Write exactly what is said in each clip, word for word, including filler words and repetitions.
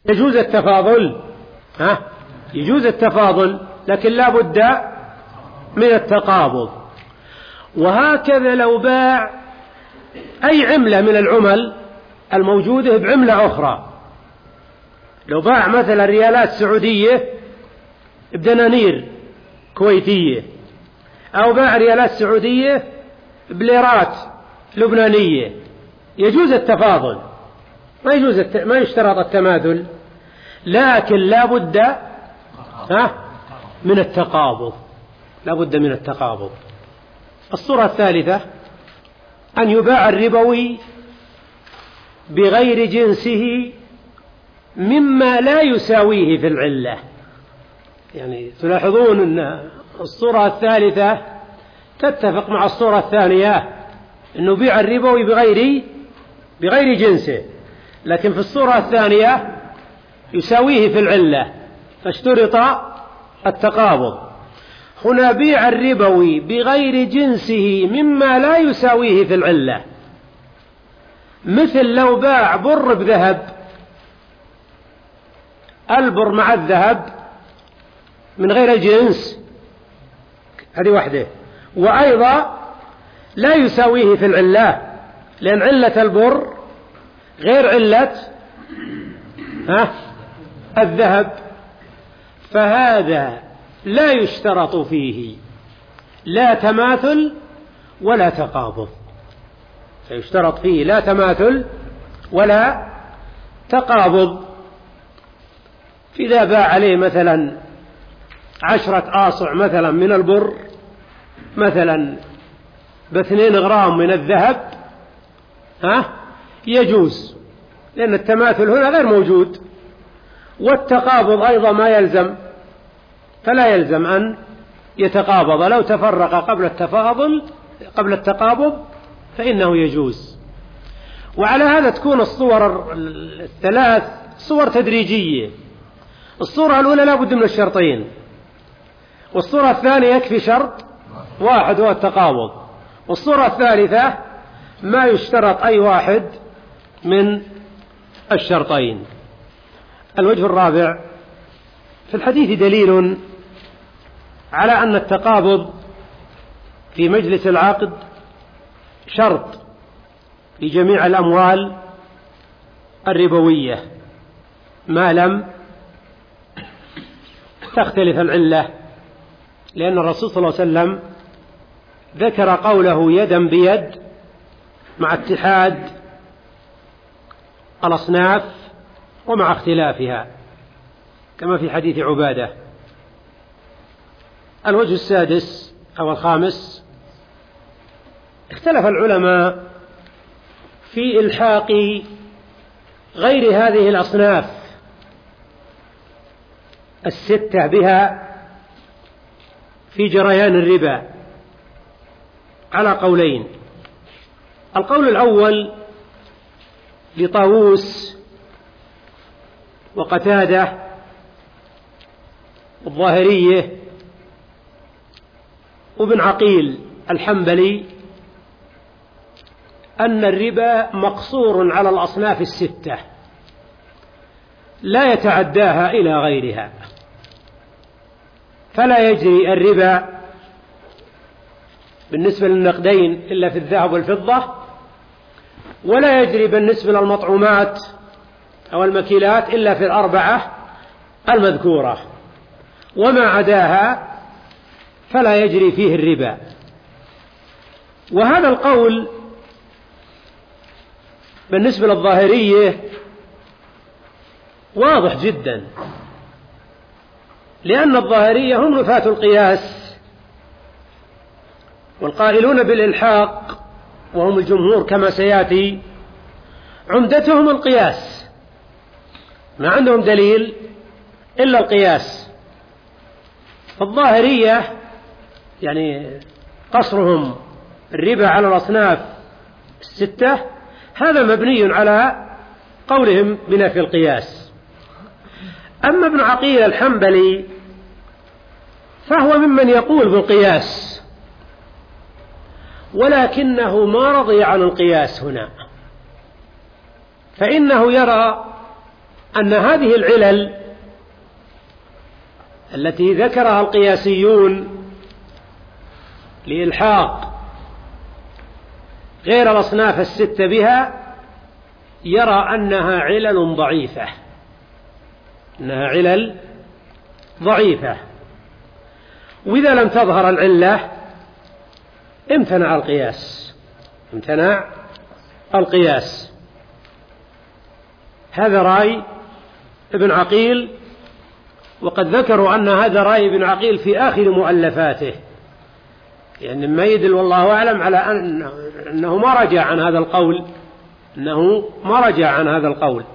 يجوز التفاضل، ها يجوز التفاضل، لكن لا بد من التقابض. وهكذا لو باع أي عملة من العمل الموجودة بعملة أخرى، لو باع مثلا ريالات سعودية بدنانير كويتية، أو باع ريالات سعودية بليرات لبنانية، يجوز التفاضل، ما يجوز الت... ما يشترط التماثل، لكن لا بد ها من التقابض، لا بد من التقابض. الصورة الثالثة أن يباع الربوي بغير جنسه مما لا يساويه في العلة. يعني تلاحظون أن الصورة الثالثة تتفق مع الصورة الثانية، أنه بيع الربوي بغير بغير جنسه، لكن في الصورة الثانية يساويه في العلة فاشترط التقابض. هنا بيع الربوي بغير جنسه مما لا يساويه في العلة، مثل لو باع بر بذهب، البر مع الذهب من غير الجنس، هذه واحدة، وأيضا لا يساويه في العلة، لأن علة البر غير علة ها الذهب، فهذا لا يشترط فيه لا تماثل ولا تقابض، فيشترط فيه لا تماثل ولا تقابض. إذا باع عليه مثلا عشرة آصع مثلا من البر مثلا باثنين غرام من الذهب، ها يجوز، لأن التماثل هنا غير موجود، والتقابض أيضا ما يلزم، فلا يلزم أن يتقابض، لو تفرق قبل التفاضل قبل التقابض فإنه يجوز. وعلى هذا تكون الصور الثلاث صور تدريجية. الصورة الأولى لا بد من الشرطين، والصورة الثانية يكفي شرط واحد هو التقابض، والصورة الثالثة ما يشترط أي واحد من الشرطين. الوجه الرابع: في الحديث دليل على أن التقابض في مجلس العقد شرط لجميع الأموال الربوية ما لم تختلف العلة، لأن الرسول صلى الله عليه وسلم ذكر قوله يدا بيد مع اتحاد الأصناف ومع اختلافها، كما في حديث عبادة. الوجه السادس أو الخامس: اختلف العلماء في إلحاق غير هذه الأصناف الستة بها في جريان الربا على قولين. القول الأول لطاووس وقتادة والظاهرية وابن عقيل الحنبلي أن الربا مقصور على الأصناف الستة لا يتعداها إلى غيرها، فلا يجري الربا بالنسبة للنقدين إلا في الذهب والفضة، ولا يجري بالنسبة للمطعومات أو المكيلات إلا في الأربعة المذكورة، وما عداها فلا يجري فيه الربا. وهذا القول بالنسبة للظاهرية واضح جدا، لأن الظاهرية هم نفاة القياس، والقائلون بالإلحاق وهم الجمهور كما سيأتي عمدتهم القياس، ما عندهم دليل إلا القياس. الظاهرية يعني قصرهم الربا على الأصناف الستة هذا مبني على قولهم بنفي القياس. أما ابن عقيل الحنبلي فهو ممن يقول بالقياس، ولكنه ما رضي عن القياس هنا، فإنه يرى أن هذه العلل التي ذكرها القياسيون لإلحاق غير الأصناف الستة بها يرى أنها علل ضعيفة أنها علل ضعيفة وإذا لم تظهر العلة امتنع القياس امتنع القياس. هذا رأي ابن عقيل، وقد ذكروا أن هذا رأي ابن عقيل في آخر مؤلفاته، يعني ما يدل والله أعلم على أن أنه ما رجع عن هذا القول أنه ما رجع عن هذا القول.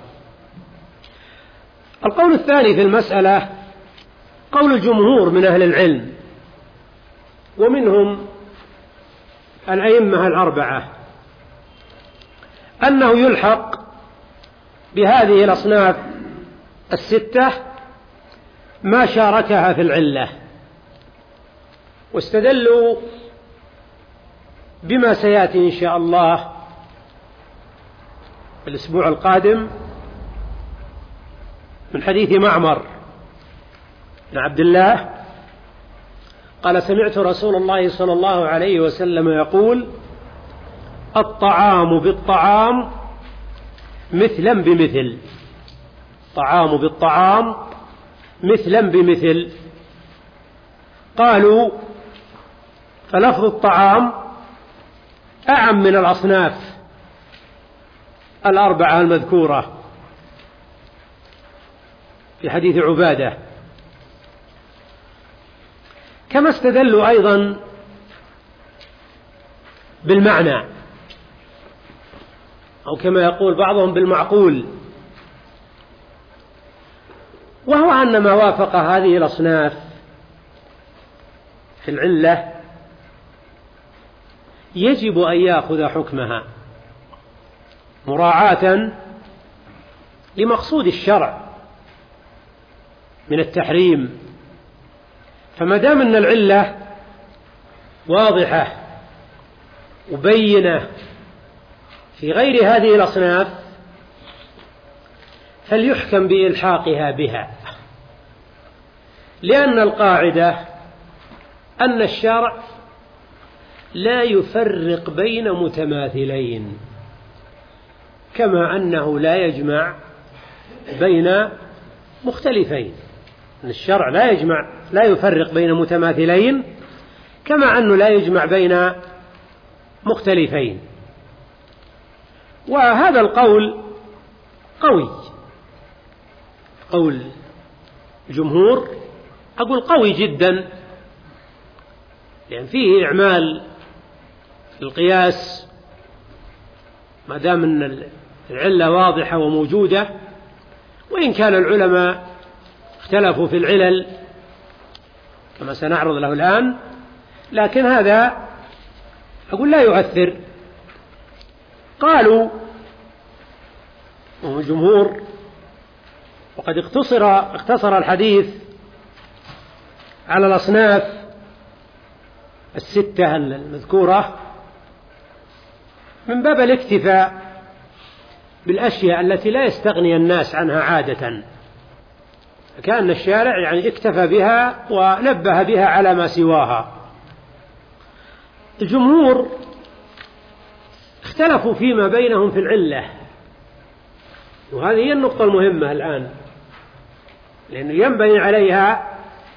القول الثاني في المسألة قول الجمهور من أهل العلم، ومنهم الأئمة الأربعة، أنه يلحق بهذه الأصناف الستة ما شاركها في العلة، واستدلوا بما سيأتي إن شاء الله الأسبوع القادم من حديث معمر بن عبد الله قال: سمعت رسول الله صلى الله عليه وسلم يقول: الطعام بالطعام مثلا بمثل، الطعام بالطعام مثلا بمثل. قالوا: فلفظ الطعام أعم من الأصناف الأربعة المذكورة في حديث عبادة، كما استدلوا أيضا بالمعنى، أو كما يقول بعضهم بالمعقول، وهو أن ما وافق هذه الأصناف في العلة يجب أن يأخذ حكمها مراعاة لمقصود الشرع من التحريم. فما دام أن العلة واضحة وبينة في غير هذه الأصناف فليحكم بإلحاقها بها، لأن القاعدة أن الشرع لا يفرق بين متماثلين، كما أنه لا يجمع بين مختلفين. الشرع لا يجمع لا يفرق بين متماثلين، كما أنه لا يجمع بين مختلفين. وهذا القول قوي، قول جمهور أقول قوي جدا، لأن فيه إعمال القياس ما دام أن العلة واضحة وموجودة، وإن كان العلماء اختلفوا في العلل كما سنعرض له الآن، لكن هذا أقول لا يؤثر. قالوا الجمهور، وقد اقتصر اقتصر الحديث على الأصناف الستة المذكورة من باب الاكتفاء بالأشياء التي لا يستغني الناس عنها عادة، كأن الشارع يعني اكتفى بها ونبه بها على ما سواها. الجمهور اختلفوا فيما بينهم في العلة، وهذه هي النقطة المهمة الآن، لأنه ينبني عليها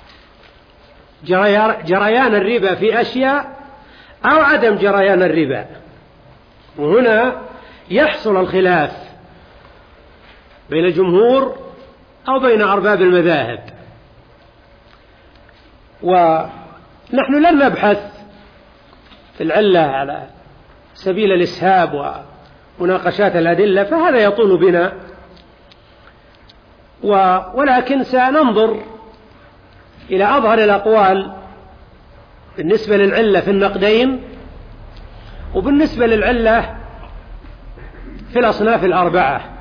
جريان الربا في أشياء أو عدم جريان الربا، وهنا يحصل الخلاف بين الجمهور أو بين أرباب المذاهب. ونحن لن نبحث في العلة على سبيل الإسهاب ومناقشات الأدلة، فهذا يطول بنا، ولكن سننظر إلى أظهر الأقوال بالنسبة للعلة في النقدين، وبالنسبة للعلة في الأصناف الأربعة.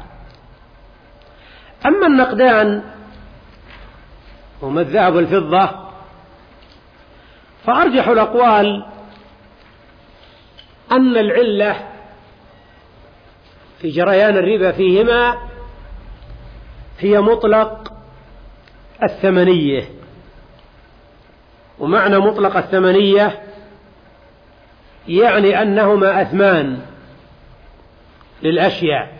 أما النقدان هما الذهب والفضة فأرجح الأقوال أن العلة في جريان الربا فيهما هي مطلق الثمنية. ومعنى مطلق الثمنية يعني أنهما أثمان للأشياء.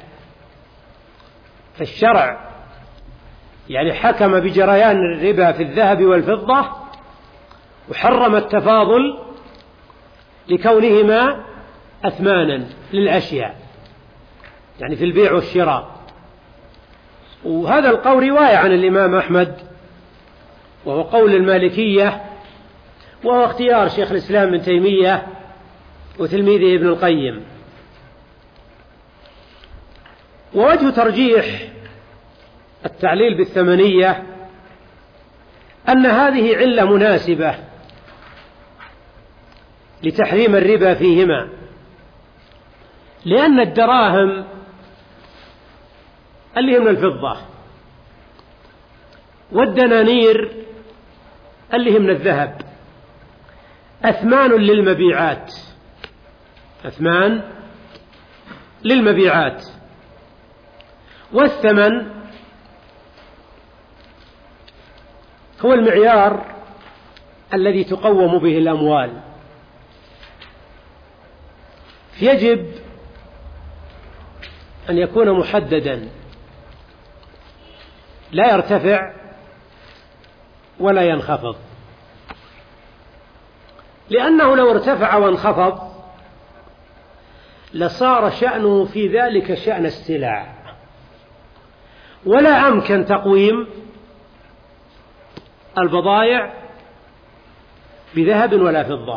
فالشرع يعني حكم بجريان الربا في الذهب والفضة وحرم التفاضل لكونهما أثمانا للأشياء، يعني في البيع والشراء. وهذا القول رواية عن الإمام أحمد، وهو قول المالكية، وهو اختيار شيخ الإسلام ابن تيمية وتلميذه ابن القيم. ووجه ترجيح التعليل بالثمنية أن هذه علة مناسبة لتحريم الربا فيهما، لأن الدراهم اللي هي من الفضة والدنانير اللي هي من الذهب أثمان للمبيعات، أثمان للمبيعات. والثمن هو المعيار الذي تقوم به الأموال، يجب أن يكون محددا لا يرتفع ولا ينخفض، لأنه لو ارتفع وانخفض لصار شأنه في ذلك شأن السلع، ولا أمكن تقويم البضائع بذهب ولا فضة.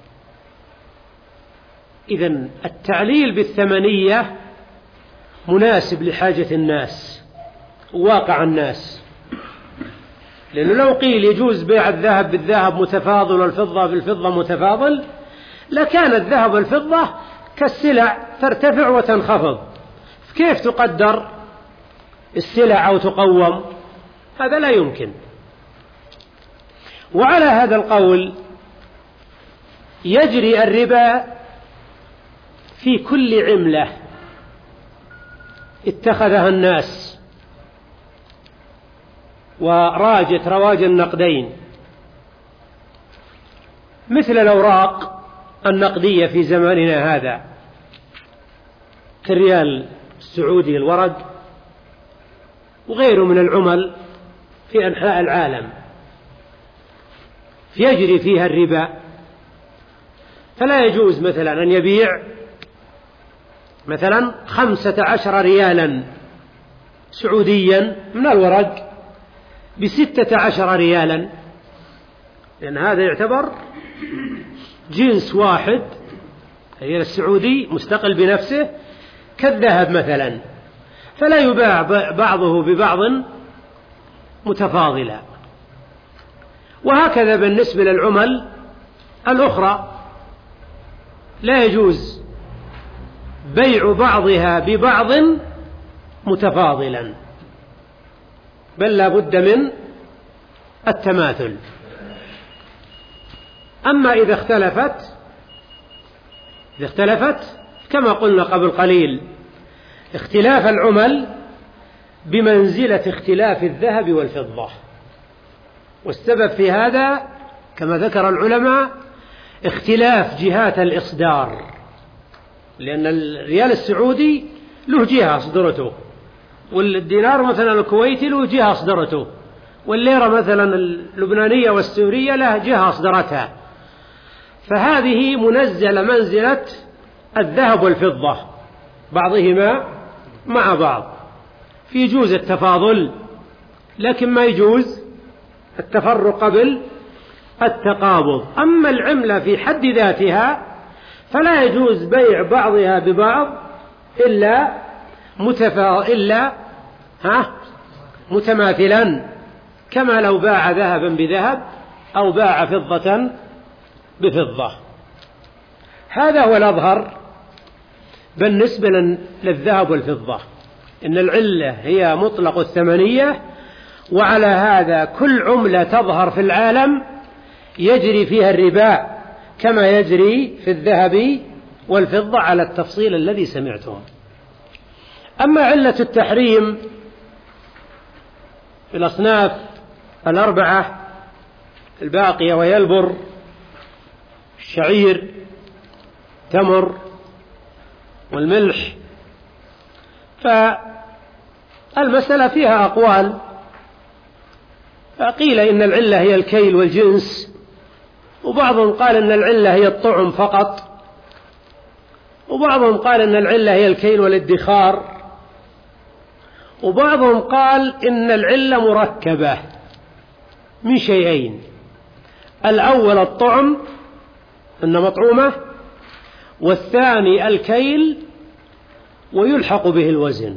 إذن التعليل بالثمنية مناسب لحاجة الناس وواقع الناس، لأنه لو قيل يجوز بيع الذهب بالذهب متفاضل والفضة بالفضة متفاضل لكان الذهب والفضة كالسلع ترتفع وتنخفض، كيف تقدر السلع أو تقوم؟ هذا لا يمكن. وعلى هذا القول يجري الربا في كل عملة اتخذها الناس وراجت رواج النقدين، مثل الأوراق النقدية في زماننا هذا كالريال السعودي الورق وغيره من العمل في أنحاء العالم يجري فيها الربا. فلا يجوز مثلا أن يبيع مثلا خمسة عشر ريالا سعوديا من الورق بستة عشر ريالا، لأن هذا يعتبر جنس واحد، الريال السعودي مستقل بنفسه كالذهب مثلا، فلا يباع بعضه ببعض متفاضلا. وهكذا بالنسبة للعمل الأخرى لا يجوز بيع بعضها ببعض متفاضلا، بل لا بد من التماثل. أما إذا اختلفت إذا اختلفت كما قلنا قبل قليل اختلاف العمل بمنزلة اختلاف الذهب والفضة، والسبب في هذا كما ذكر العلماء اختلاف جهات الإصدار، لأن الريال السعودي له جهة أصدرته، والدينار مثلا الكويتي له جهة أصدرته، والليرة مثلا اللبنانية والسورية له جهة أصدرتها، فهذه منزلة منزلة الذهب والفضة بعضهما مع بعض، فيجوز التفاضل لكن ما يجوز التفرق قبل التقابض. أما العملة في حد ذاتها فلا يجوز بيع بعضها ببعض إلا متفا إلا ها متماثلا، كما لو باع ذهبا بذهب أو باع فضة بفضة. هذا هو الأظهر بالنسبة للذهب والفضة، إن العلة هي مطلق الثمنية، وعلى هذا كل عملة تظهر في العالم يجري فيها الربا كما يجري في الذهب والفضة على التفصيل الذي سمعتم. أما علة التحريم الأصناف الأربعة الباقية، وهي البر، الشعير، التمر، والملح. فالمسألة فيها أقوال، فقيل إن العلة هي الكيل والجنس، وبعضهم قال إن العلة هي الطعم فقط، وبعضهم قال إن العلة هي الكيل والادخار، وبعضهم قال إن العلة مركبة من شيئين: الأول الطعم إن مطعومة، والثاني الكيل ويلحق به الوزن.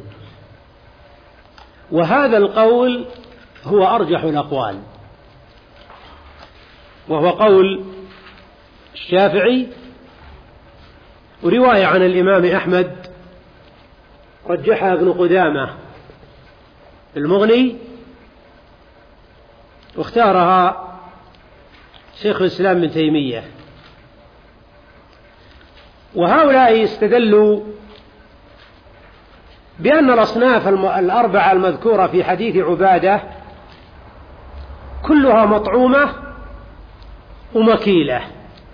وهذا القول هو أرجح الأقوال، وهو قول الشافعي، ورواية عن الإمام أحمد رجحها ابن قدامة المغني، واختارها شيخ الإسلام ابن تيمية. وهؤلاء استدلوا بأن الأصناف الأربعة المذكورة في حديث عبادة كلها مطعومة ومكيلة.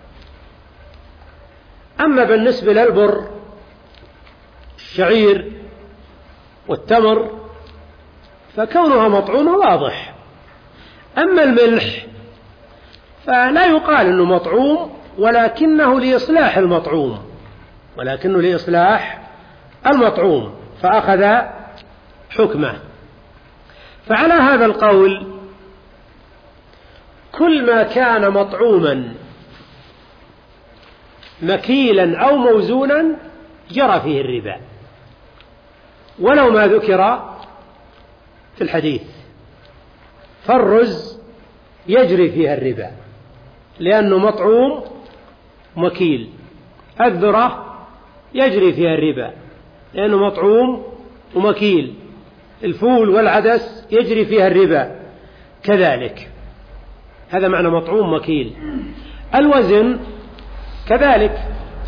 أما بالنسبة للبر، الشعير، والتمر فكونها مطعومة واضح. أما الملح فلا يقال أنه مطعوم، ولكنه لإصلاح المطعوم ولكنه لإصلاح المطعوم فأخذ حكمه. فعلى هذا القول كل ما كان مطعوما مكيلا أو موزونا جرى فيه الربا، ولو ما ذكر في الحديث. فالرز يجري فيها الربا لأنه مطعوم مكيل، الذرة يجري فيها الربا لأنه مطعوم ومكيل، الفول والعدس يجري فيها الربا كذلك. هذا معنى مطعوم مكيل. الوزن كذلك،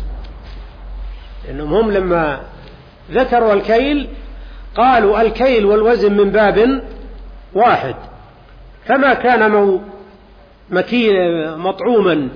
لأنهم هم لما ذكروا الكيل قالوا الكيل والوزن من باب واحد، فما كان مو مكيل مطعوما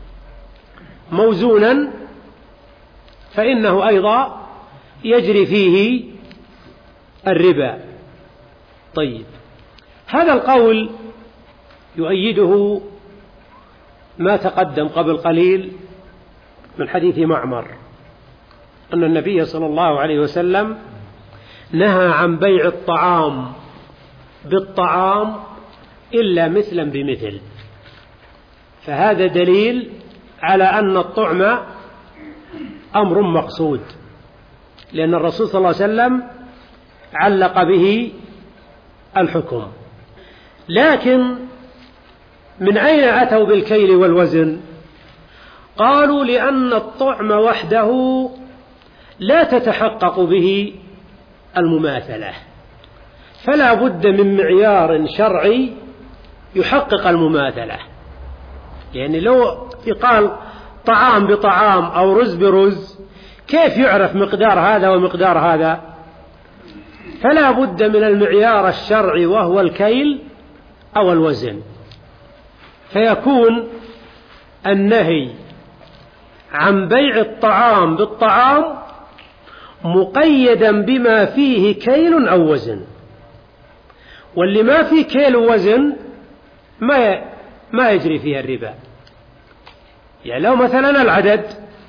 موزونا فإنه أيضا يجري فيه الربا. طيب، هذا القول يؤيده ما تقدم قبل قليل من حديث معمر أن النبي صلى الله عليه وسلم نهى عن بيع الطعام بالطعام إلا مثلا بمثل. فهذا دليل على أن الطعم أمر مقصود، لأن الرسول صلى الله عليه وسلم علق به الحكم. لكن من أين أتوا بالكيل والوزن؟ قالوا لأن الطعم وحده لا تتحقق به المماثلة، فلا بد من معيار شرعي يحقق المماثلة. يعني لو يقال طعام بطعام أو رز برز، كيف يعرف مقدار هذا ومقدار هذا؟ فلا بد من المعيار الشرعي وهو الكيل أو الوزن، فيكون النهي عن بيع الطعام بالطعام مقيدا بما فيه كيل أو وزن، واللي ما فيه كيل ووزن ما ما يجري فيها الربا. يعني لو مثلا العدد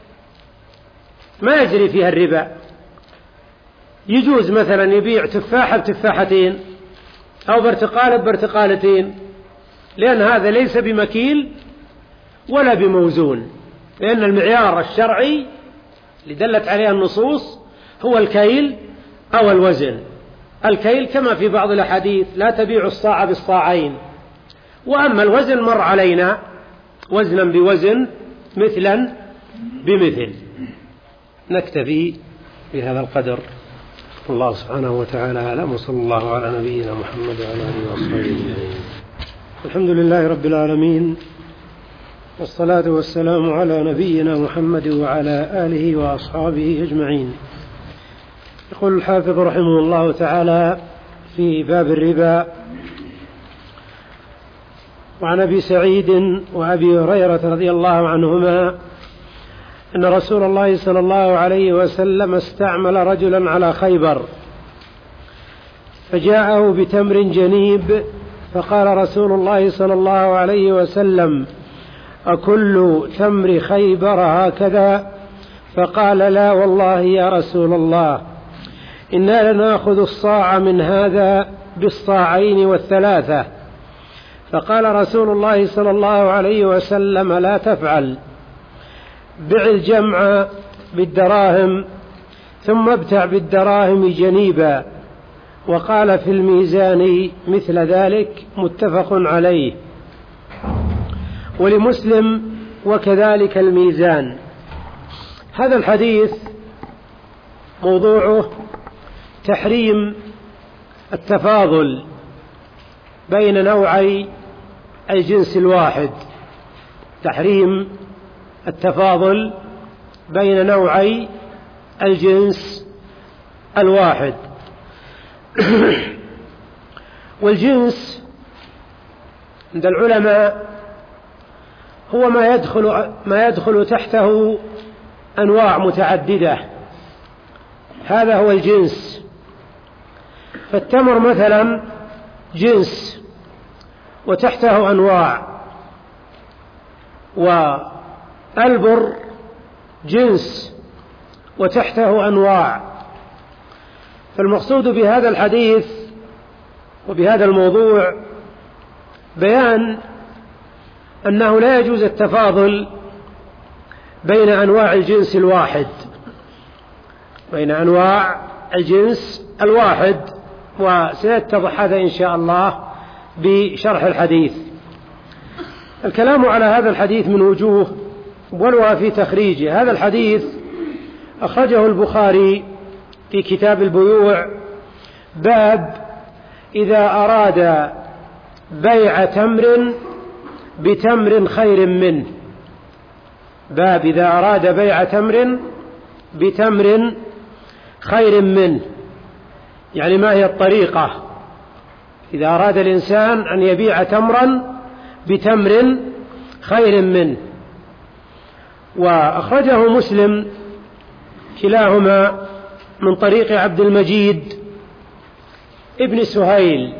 ما يجري فيها الربا، يجوز مثلا يبيع تفاحة بتفاحتين أو برتقالة ببرتقالتين، لأن هذا ليس بمكيل ولا بموزون، لأن المعيار الشرعي اللي دلت عليه النصوص هو الكيل أو الوزن. الكيل كما في بعض الأحاديث لا تبيع الصاع بالصاعين، وأما الوزن مر علينا وزنا بوزن مثلا بمثل. نكتفي بهذا القدر، الله سبحانه وتعالى أعلم، وصلى الله على نبينا محمد وعلى آله وصحبه أجمعين. الحمد لله رب العالمين، والصلاة والسلام على نبينا محمد وعلى آله وأصحابه أجمعين. يقول الحافظ رحمه الله تعالى في باب الربا: وعن أبي سعيد وأبي هريرة رضي الله عنهما أن رسول الله صلى الله عليه وسلم استعمل رجلا على خيبر فجاءه بتمر جنيب، فقال رسول الله صلى الله عليه وسلم: أكل تمر خيبر هكذا؟ فقال: لا والله يا رسول الله، إنا لنأخذ الصاع من هذا بالصاعين والثلاثة. فقال رسول الله صلى الله عليه وسلم: لا تفعل، بع الجمع بالدراهم ثم ابتع بالدراهم جنيبا. وقال في الميزان مثل ذلك، متفق عليه. ولمسلم: وكذلك الميزان. هذا الحديث موضوعه تحريم التفاضل بين نوعي الجنس الواحد، تحريم التفاضل بين نوعي الجنس الواحد. والجنس عند العلماء هو ما يدخل ما يدخل تحته أنواع متعددة، هذا هو الجنس. فالتمر مثلا جنس وتحته أنواع، والبر جنس وتحته أنواع. فالمقصود بهذا الحديث وبهذا الموضوع بيان أنه لا يجوز التفاضل بين أنواع الجنس الواحد، بين أنواع الجنس الواحد، وسيتضح هذا إن شاء الله بشرح الحديث. الكلام على هذا الحديث من وجوه، أولها في تخريجه. هذا الحديث أخرجه البخاري في كتاب البيوع، باب إذا أراد بيع تمر بتمر خير منه، باب إذا أراد بيع تمر بتمر خير منه. يعني ما هي الطريقة إذا أراد الإنسان أن يبيع تمرا بتمر خير منه؟ وأخرجه مسلم كلاهما من طريق عبد المجيد ابن سهيل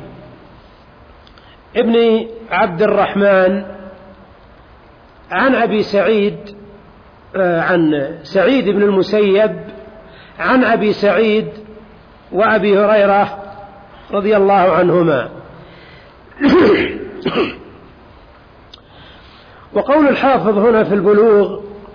ابن عبد الرحمن عن أبي سعيد عن سعيد بن المسيب عن أبي سعيد وأبي هريرة رضي الله عنهما. وقول الحافظ هنا في البلوغ: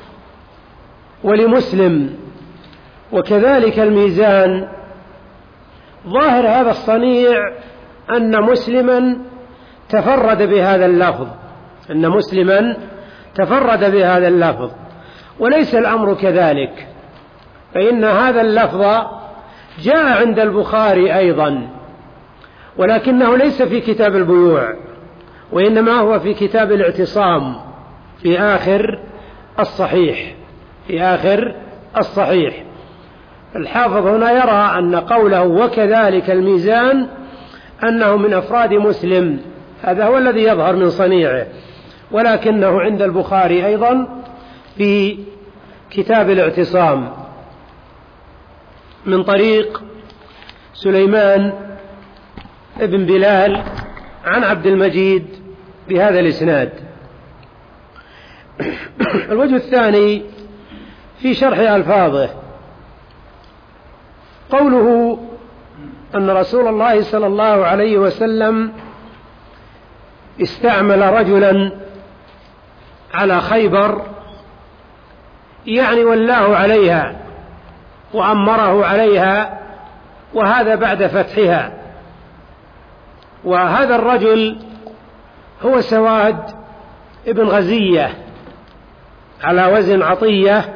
ولمسلم وكذلك الميزان، ظاهر هذا الصنيع أن مسلما تفرد بهذا اللفظ، أن مسلما تفرد بهذا اللفظ، وليس الأمر كذلك، فإن هذا اللفظ جاء عند البخاري أيضا، ولكنه ليس في كتاب البيوع، وإنما هو في كتاب الاعتصام في آخر الصحيح، في آخر الصحيح. الحافظ هنا يرى أن قوله وكذلك الميزان أنه من أفراد مسلم، هذا هو الذي يظهر من صنيعه، ولكنه عند البخاري أيضا في كتاب الاعتصام من طريق سليمان ابن بلال عن عبد المجيد بهذا الإسناد. الوجه الثاني في شرح ألفاظه، قوله أن رسول الله صلى الله عليه وسلم استعمل رجلا على خيبر، يعني ولاه عليها وأمره عليها، وهذا بعد فتحها. وهذا الرجل هو سواد ابن غزية على وزن عطية.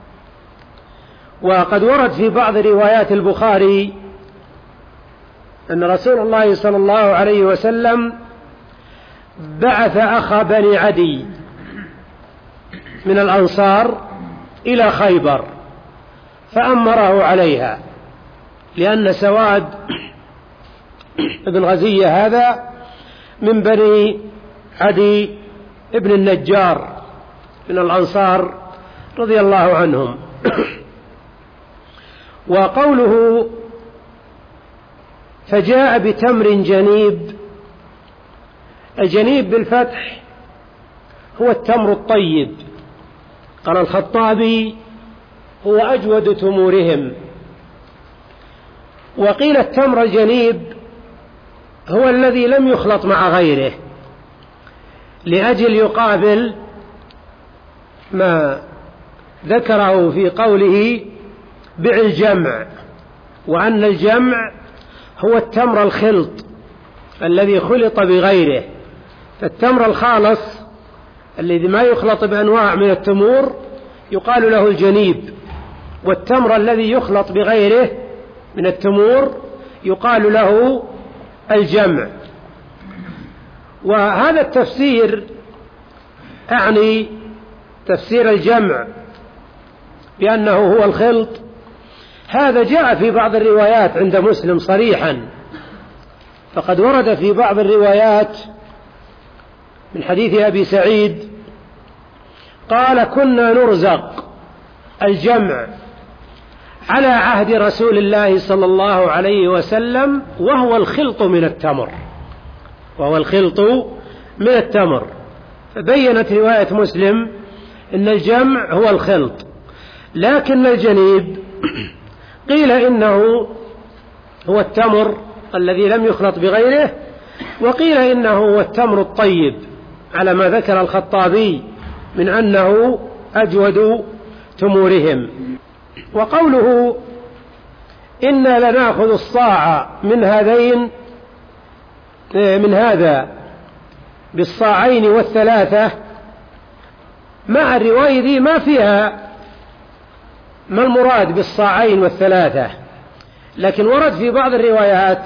وقد ورد في بعض روايات البخاري أن رسول الله صلى الله عليه وسلم بعث أخا بني عدي من الأنصار إلى خيبر فأمره عليها، لأن سواد ابن غزية هذا من بني عدي ابن النجار من الأنصار رضي الله عنهم. وقوله فجاء بتمر جنيب، الجنيب بالفتح هو التمر الطيب. قال الخطابي هو أجود تمورهم. وقيل التمر الجنيب هو الذي لم يخلط مع غيره، لأجل يقابل ما ذكره في قوله بع الجمع، وأن الجمع هو التمر الخلط الذي خلط بغيره. فالتمر الخالص الذي ما يخلط بأنواع من التمور يقال له الجنيب، والتمر الذي يخلط بغيره من التمور يقال له الجمع. وهذا التفسير أعني تفسير الجمع بأنه هو الخلط، هذا جاء في بعض الروايات عند مسلم صريحا. فقد ورد في بعض الروايات من حديث أبي سعيد قال كنا نرزق الجمع على عهد رسول الله صلى الله عليه وسلم وهو الخلط من التمر، وهو الخلط من التمر. فبينت رواية مسلم إن الجمع هو الخلط، لكن الجنيب قيل إنه هو التمر الذي لم يخلط بغيره، وقيل إنه هو التمر الطيب على ما ذكر الخطابي من أنه أجود تمورهم. وقوله إنا لنأخذ الصاع من هذين من هذا بالصاعين والثلاثة، مع الرواية دي ما فيها ما المراد بالصاعين والثلاثة، لكن ورد في بعض الروايات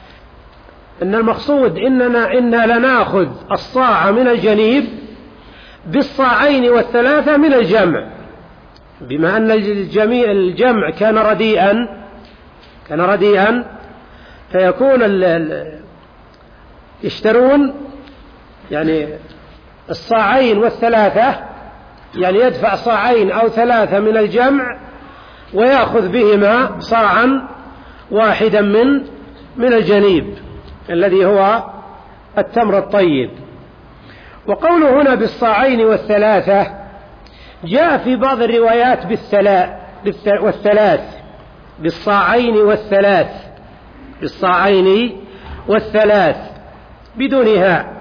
أن المقصود إننا إنا لنأخذ الصاع من الجنيب بالصاعين والثلاثة من الجمع، بما أن الجميع الجمع كان رديئا كان رديئا فيكون ال ال يشترون يعني الصاعين والثلاثة، يعني يدفع صاعين أو ثلاثة من الجمع ويأخذ بهما صاعا واحدا من من الجنيب الذي هو التمر الطيب. وقوله هنا بالصاعين والثلاثة جاء في بعض الروايات بالثلاث بالصاعين والثلاث بالصاعين والثلاث بدونها،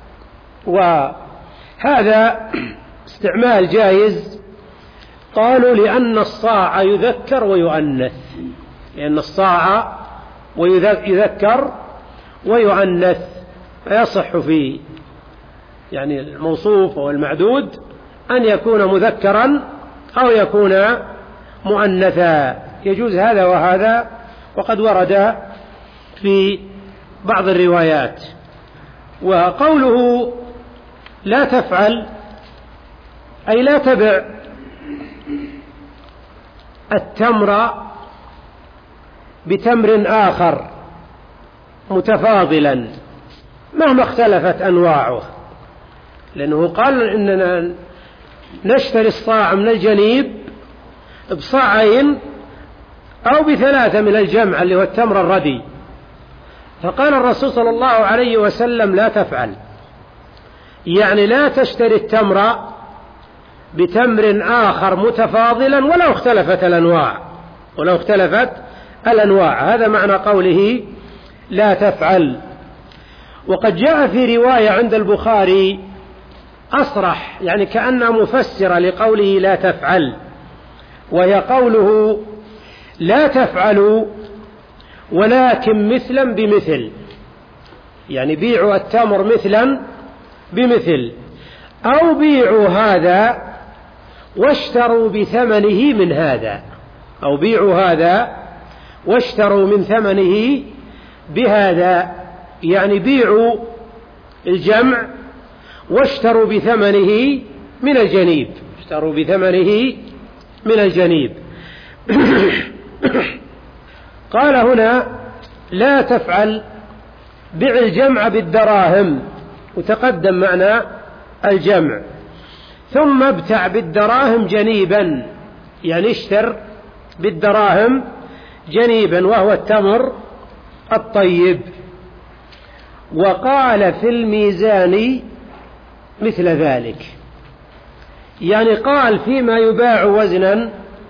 وهذا استعمال جائز. قالوا لأن الصاع يذكر ويؤنث، لأن الصاع يذكر ويؤنث، فيصح في يعني الموصوف والمعدود أن يكون مذكرا أو يكون مؤنثا، يجوز هذا وهذا، وقد ورد في بعض الروايات. وقوله لا تفعل أي لا تبع التمر بتمر آخر متفاضلا مهما اختلفت أنواعه، لأنه قال إننا نشتري الصاع من الجنيب بصاعين أو بثلاثة من الجمع اللي هو التمر الردي. فقال الرسول صلى الله عليه وسلم لا تفعل، يعني لا تشتري التمر بتمر آخر متفاضلا ولو اختلفت الأنواع ولو اختلفت الأنواع هذا معنى قوله لا تفعل. وقد جاء في رواية عند البخاري أصرح، يعني كأنها مفسرة لقوله لا تفعل، وهي قوله لا تفعلوا ولكن مثلا بمثل، يعني بيعوا التمر مثلا بمثل، أو بيعوا هذا واشتروا بثمنه من هذا، أو بيعوا هذا واشتروا من ثمنه بهذا، يعني بيعوا الجمع واشتروا بثمنه من الجنيب اشتروا بثمنه من الجنيب. قال هنا لا تفعل بع الجمع بالدراهم وتقدم معنى الجمع. ثم ابتع بالدراهم جنيبا، يعني اشتر بالدراهم جنيبا وهو التمر الطيب. وقال في الميزان مثل ذلك، يعني قال فيما يباع وزنا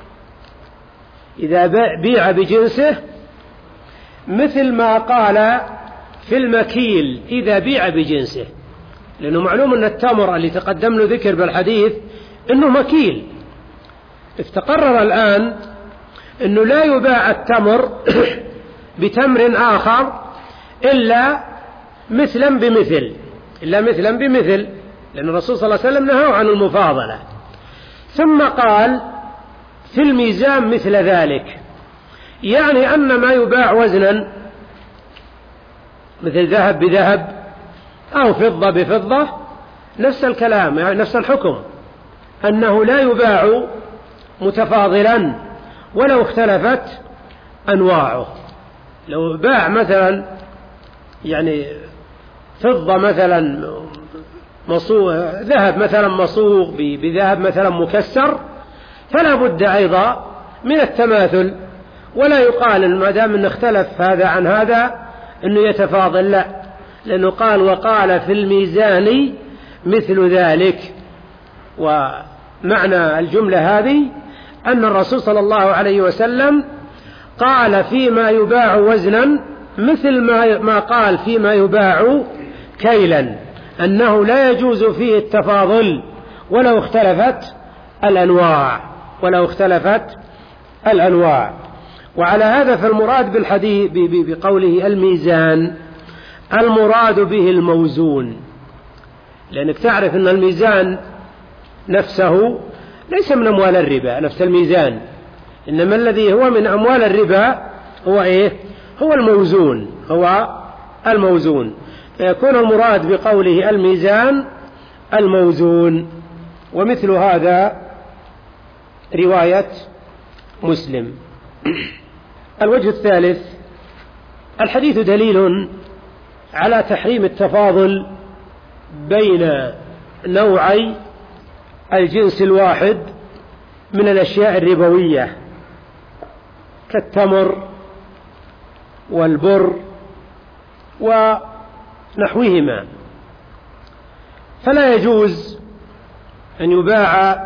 إذا بيع بجنسه مثل ما قال في المكيل إذا بيع بجنسه، لأنه معلوم أن التمر اللي تقدم له ذكر بالحديث أنه مكيل. استقرر الآن أنه لا يباع التمر بتمر آخر إلا مثلا بمثل، إلا مثلا بمثل، لأن الرسول صلى الله عليه وسلم نهى عن المفاضلة. ثم قال في الميزان مثل ذلك، يعني أن ما يباع وزنا مثل ذهب بذهب أو فضة بفضة نفس الكلام، يعني نفس الحكم، أنه لا يباع متفاضلا ولو اختلفت أنواعه. لو باع مثلا يعني فضة مثلا مصوغ، ذهب مثلا مصوغ بذهب مثلا مكسر، فلا بد أيضا من التماثل، ولا يقال ما دام أن اختلف هذا عن هذا أنه يتفاضل، لا، لأنه قال وقال في الميزان مثل ذلك. ومعنى الجملة هذه أن الرسول صلى الله عليه وسلم قال فيما يباع وزنا مثل ما قال فيما يباع كيلا، أنه لا يجوز فيه التفاضل ولو اختلفت الأنواع، ولو اختلفت الأنواع. وعلى هذا فالمراد بالحديث بقوله الميزان المراد به الموزون، لأنك تعرف أن الميزان نفسه ليس من أموال الربا نفس الميزان، إنما الذي هو من أموال الربا هو إيه؟ هو الموزون، هو الموزون. فيكون المراد بقوله الميزان الموزون. ومثل هذا رواية مسلم. الوجه الثالث، الحديث دليل على تحريم التفاضل بين نوعي الجنس الواحد من الأشياء الربوية كالتمر والبر ونحوهما، فلا يجوز أن يباع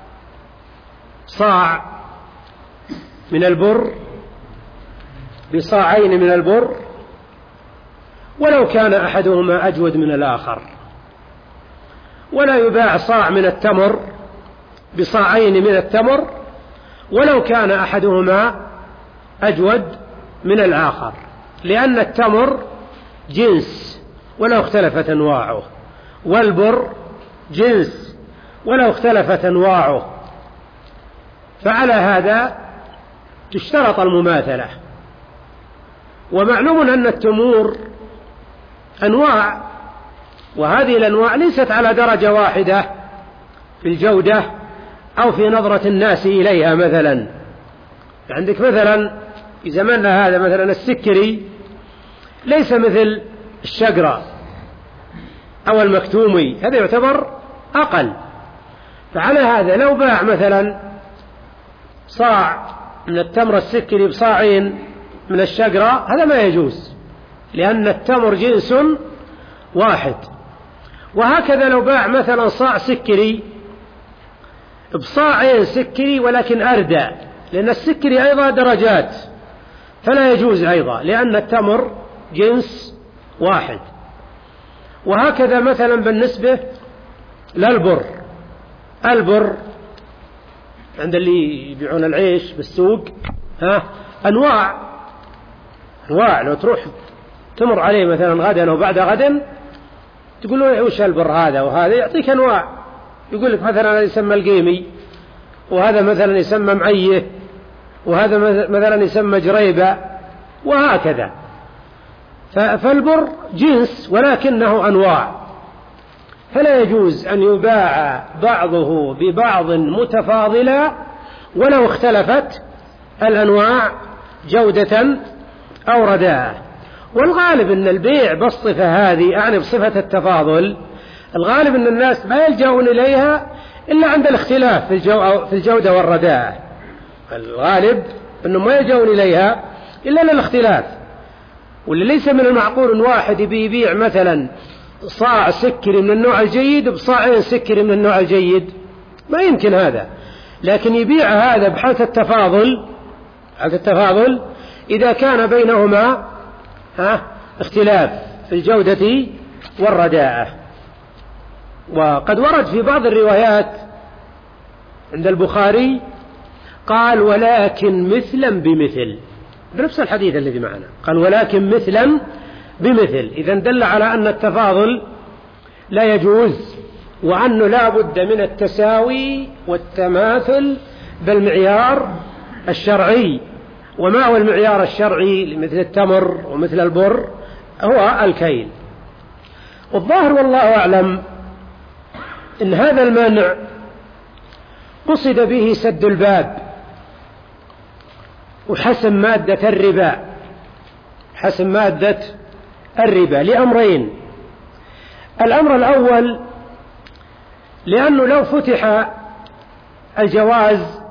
صاع من البر بصاعين من البر ولو كان أحدهما أجود من الآخر، ولا يباع صاع من التمر بصاعين من التمر ولو كان أحدهما أجود من الآخر، لأن التمر جنس ولو اختلفت أنواعه، والبر جنس ولو اختلفت أنواعه، فعلى هذا تشترط المماثلة. ومعلوم أن التمور أنواع، وهذه الأنواع ليست على درجة واحدة في الجودة أو في نظرة الناس إليها. مثلا عندك مثلا في زماننا هذا مثلا السكري ليس مثل الشقرة أو المكتومي، هذا يعتبر أقل. فعلى هذا لو باع مثلا صاع من التمر السكري بصاعين من الشقرة هذا ما يجوز، لأن التمر جنس واحد. وهكذا لو باع مثلا صاع سكري بصاعين سكري ولكن أردى، لأن السكري أيضا درجات، فلا يجوز أيضا لأن التمر جنس واحد. وهكذا مثلا بالنسبة للبر، البر عند اللي يبيعون العيش بالسوق ها أنواع أنواع، لو تروح تمر عليه مثلا غدا أو بعد غد تقول له وش البر هذا وهذا، يعطيك أنواع، يقول لك مثلا هذا يسمى القيمي، وهذا مثلا يسمى معيه، وهذا مثلا يسمى جريبة، وهكذا. فالبر جنس ولكنه أنواع، فلا يجوز أن يباع بعضه ببعض متفاضلا ولو اختلفت الأنواع جودة أو رداء. والغالب أن البيع بالصفة هذه، يعني بصفة التفاضل، الغالب أن الناس ما يلجؤون إليها إلا عند الاختلاف في, الجو في الجودة والرداءة. الغالب أنهم ما يلجؤون إليها إلا للاختلاف. واللي ليس من المعقول واحد يبيع مثلا صاع سكري من النوع الجيد بصاعين سكري من النوع الجيد، ما يمكن هذا. لكن يبيع هذا بحالة التفاضل، حالة التفاضل إذا كان بينهما ها اختلاف في الجودة والرداءة. وقد ورد في بعض الروايات عند البخاري قال ولكن مثلا بمثل، بنفس الحديث الذي معنا قال ولكن مثلا بمثل. إذن دل على أن التفاضل لا يجوز، وأنه لا بد من التساوي والتماثل بالمعيار الشرعي. وما هو المعيار الشرعي؟ مثل التمر ومثل البر هو الكيل. والظاهر والله أعلم إن هذا المنع قصد به سد الباب وحسم مادة الربا، حسم مادة الربا لأمرين. الأمر الأول لأنه لو فتح الجواز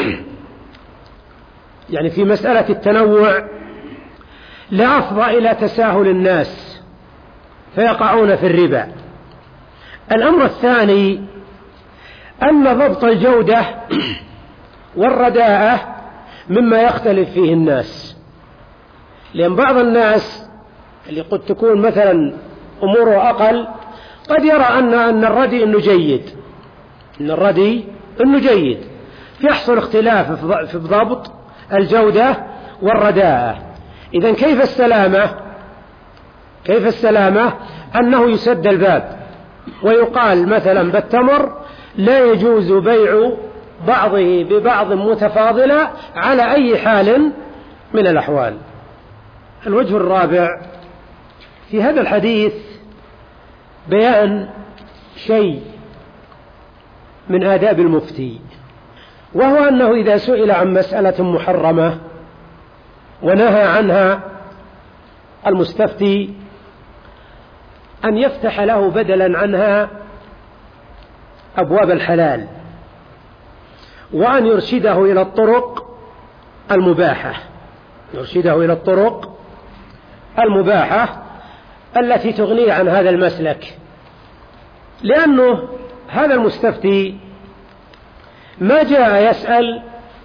يعني في مسألة التنوع لأفضى إلى تساهل الناس فيقعون في الربا. الأمر الثاني أن ضبط الجودة والرداءة مما يختلف فيه الناس، لأن بعض الناس اللي قد تكون مثلا أموره أقل قد يرى أن أن الردي إنه جيد، إن الردي إنه جيد، فيحصل اختلاف في ضبط الجودة والرداءة. إذن كيف السلامة؟ كيف السلامة؟ أنه يسد الباب ويقال مثلا بالتمر لا يجوز بيع بعضه ببعض متفاضلة على أي حال من الأحوال. الوجه الرابع في هذا الحديث بيان شيء من آداب المفتي، وهو أنه إذا سئل عن مسألة محرمة ونهى عنها المستفتي أن يفتح له بدلا عنها أبواب الحلال، وأن يرشده إلى الطرق المباحة، يرشده إلى الطرق المباحة التي تغنيه عن هذا المسلك. لأنه هذا المستفتي ما جاء يسأل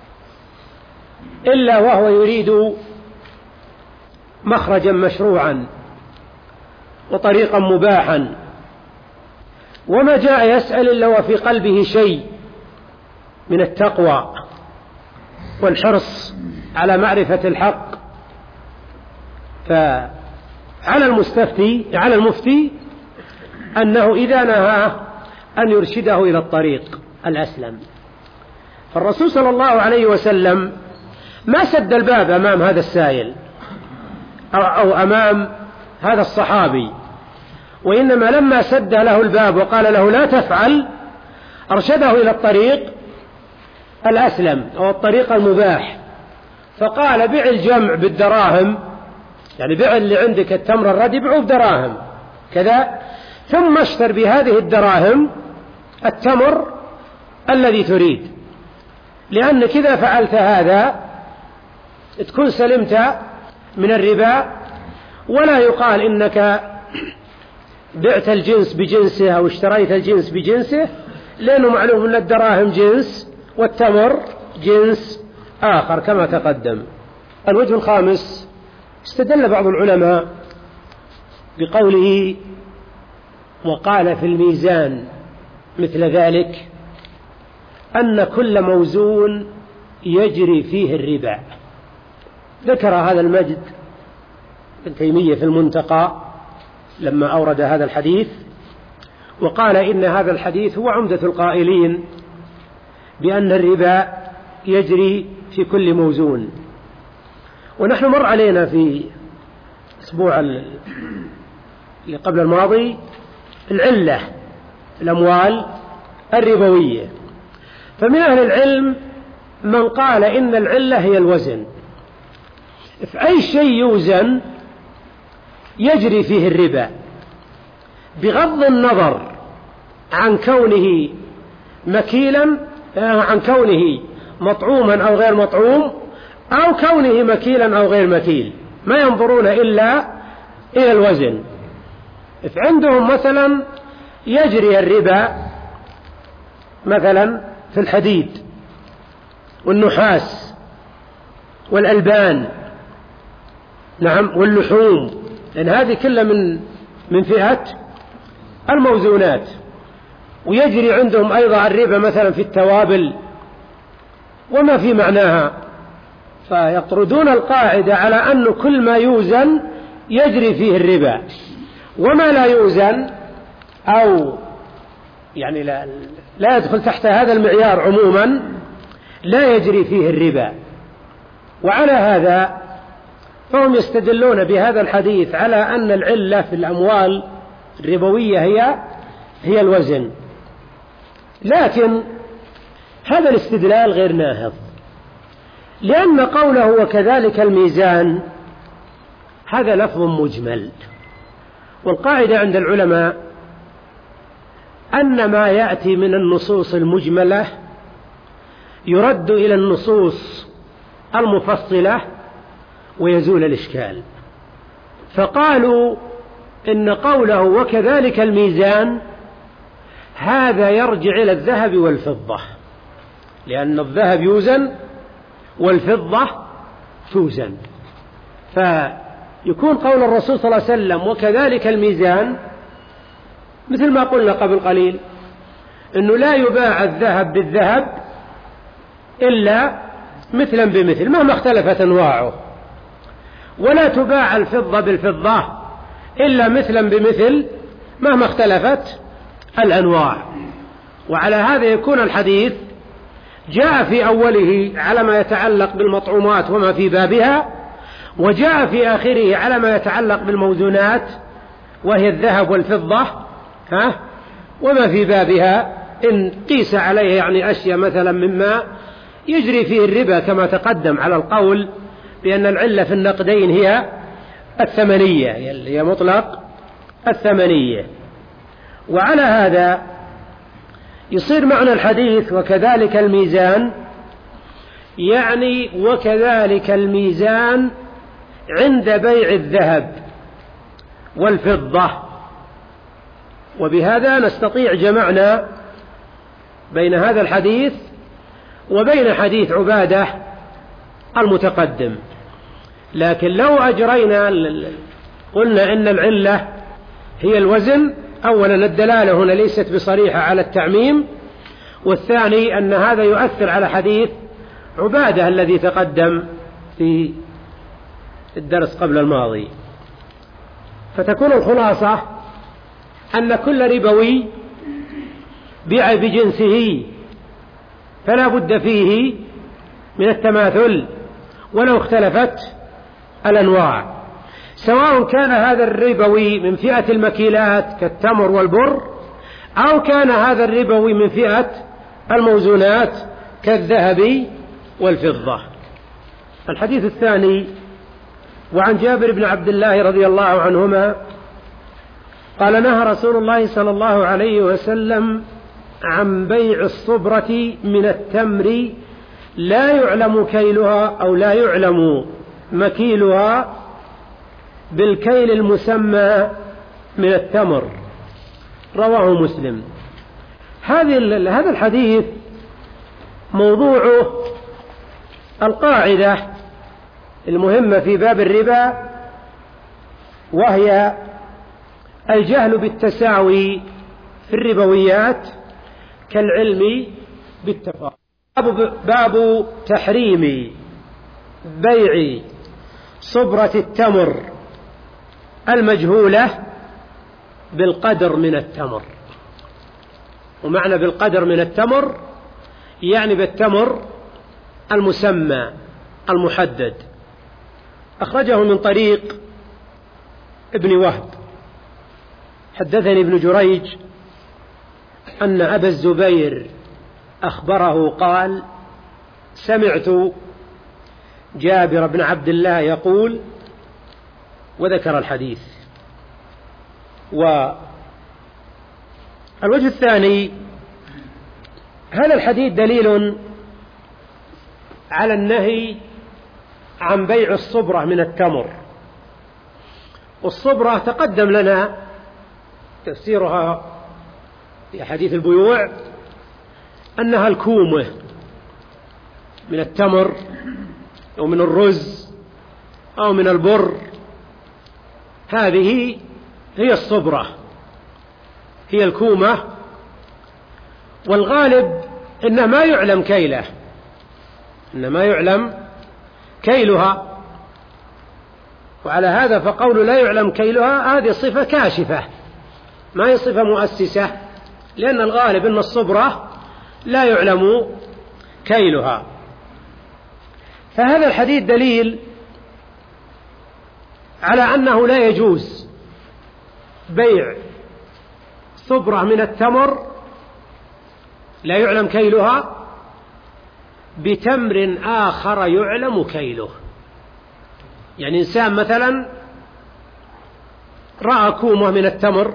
إلا وهو يريد مخرجا مشروعا وطريقا مباحا، وما جاء يسأل إلا وفي قلبه شيء من التقوى والحرص على معرفة الحق. فعلى المستفتي على المفتي أنه إذا نهى أن يرشده إلى الطريق الأسلم. فالرسول صلى الله عليه وسلم ما سد الباب أمام هذا السائل أو أمام هذا الصحابي، وإنما لما سد له الباب وقال له لا تفعل أرشده إلى الطريق الأسلم أو الطريق المباح. فقال بيع الجمع بالدراهم، يعني بيع اللي عندك التمر الردي بيعه بدراهم كذا، ثم اشتر بهذه الدراهم التمر الذي تريد، لأن كذا فعلت هذا تكون سلمت من الربا، ولا يقال إنك بعت الجنس بجنسه أو اشتريت الجنس بجنسه، لأنه معلوم أن الدراهم جنس والتمر جنس آخر كما تقدم. الوجه الخامس استدل بعض العلماء بقوله وقال في الميزان مثل ذلك أن كل موزون يجري فيه الربا. ذكر هذا المجد ابن تيمية في المنتقى لما أورد هذا الحديث، وقال إن هذا الحديث هو عمدة القائلين بأن الربا يجري في كل موزون. ونحن مر علينا في الأسبوع اللي قبل الماضي العلة في الأموال الربوية، فمن أهل العلم من قال إن العلة هي الوزن، في أي شيء يوزن يجري فيه الربا بغض النظر عن كونه مكيلا، عن كونه مطعوما أو غير مطعوم، أو كونه مكيلا أو غير مكيل، ما ينظرون إلا إلى الوزن. عندهم مثلا يجري الربا مثلا في الحديد والنحاس والألبان، نعم، واللحوم، لأن هذه كلها من من فئة الموزونات. ويجري عندهم أيضا الربا مثلا في التوابل وما في معناها، فيطردون القاعدة على أن كل ما يوزن يجري فيه الربا، وما لا يوزن أو يعني لا, لا يدخل تحت هذا المعيار عموما لا يجري فيه الربا. وعلى هذا فهم يستدلون بهذا الحديث على أن العلة في الأموال الربوية هي هي الوزن. لكن هذا الاستدلال غير ناهض، لأن قوله وكذلك الميزان هذا لفظ مجمل، والقاعدة عند العلماء أن ما يأتي من النصوص المجملة يرد إلى النصوص المفصلة ويزول الإشكال. فقالوا إن قوله وكذلك الميزان هذا يرجع إلى الذهب والفضة، لأن الذهب يوزن والفضة توزن، فيكون قول الرسول صلى الله عليه وسلم وكذلك الميزان مثل ما قلنا قبل قليل أنه لا يباع الذهب بالذهب إلا مثلا بمثل مهما اختلفت أنواعه، ولا تباع الفضة بالفضة إلا مثلا بمثل مهما اختلفت الأنواع. وعلى هذا يكون الحديث جاء في أوله على ما يتعلق بالمطعومات وما في بابها، وجاء في آخره على ما يتعلق بالموزونات وهي الذهب والفضة ها وما في بابها، إن قيس عليه يعني أشياء مثلا مما يجري فيه الربا كما تقدم على القول بأن العلة في النقدين هي الثمنية، هي مطلق الثمنية. وعلى هذا يصير معنى الحديث وكذلك الميزان يعني وكذلك الميزان عند بيع الذهب والفضة. وبهذا نستطيع جمعنا بين هذا الحديث وبين حديث عبادة المتقدم. لكن لو أجرينا قلنا إن العلة هي الوزن، أولا الدلالة هنا ليست بصريحة على التعميم، والثاني أن هذا يؤثر على حديث عبادة الذي تقدم في الدرس قبل الماضي. فتكون الخلاصة أن كل ربوي بيع بجنسه فلا بد فيه من التماثل ولو اختلفت الأنواع، سواء كان هذا الربوي من فئة المكيلات كالتمر والبر، أو كان هذا الربوي من فئة الموزونات كالذهب والفضة. الحديث الثاني وعن جابر بن عبد الله رضي الله عنهما قال نهى رسول الله صلى الله عليه وسلم عن بيع الصبرة من التمر لا يعلم كيلها أو لا يعلم مكيلها بالكيل المسمى من التمر، رواه مسلم. هذه هذا الحديث موضوعه القاعدة المهمة في باب الربا، وهي الجهل بالتساوي في الربويات كالعلم بالتفاضل. باب تحريم بيع صبرة التمر المجهولة بالقدر من التمر. ومعنى بالقدر من التمر يعني بالتمر المسمى المحدد. أخرجه من طريق ابن وهب حدثني ابن جريج أن أبا الزبير أخبره قال سمعت جابر بن عبد الله يقول، وذكر الحديث. والوجه الثاني، هذا الحديث دليل على النهي عن بيع الصبرة من التمر. والصبرة تقدم لنا تفسيرها في حديث البيوع أنها الكومة من التمر أو من الرز أو من البر، هذه هي الصبرة، هي الكومة. والغالب إنه ما يعلم كيله، إنه ما يعلم كيلها، وعلى هذا فقول لا يعلم كيلها هذه صفة كاشفة، ما هي صفة مؤسسة، لأن الغالب أن الصبرة لا يعلم كيلها. فهذا الحديث دليل على أنه لا يجوز بيع صبرة من التمر لا يعلم كيلها بتمر آخر يعلم كيله. يعني إنسان مثلا رأى كومة من التمر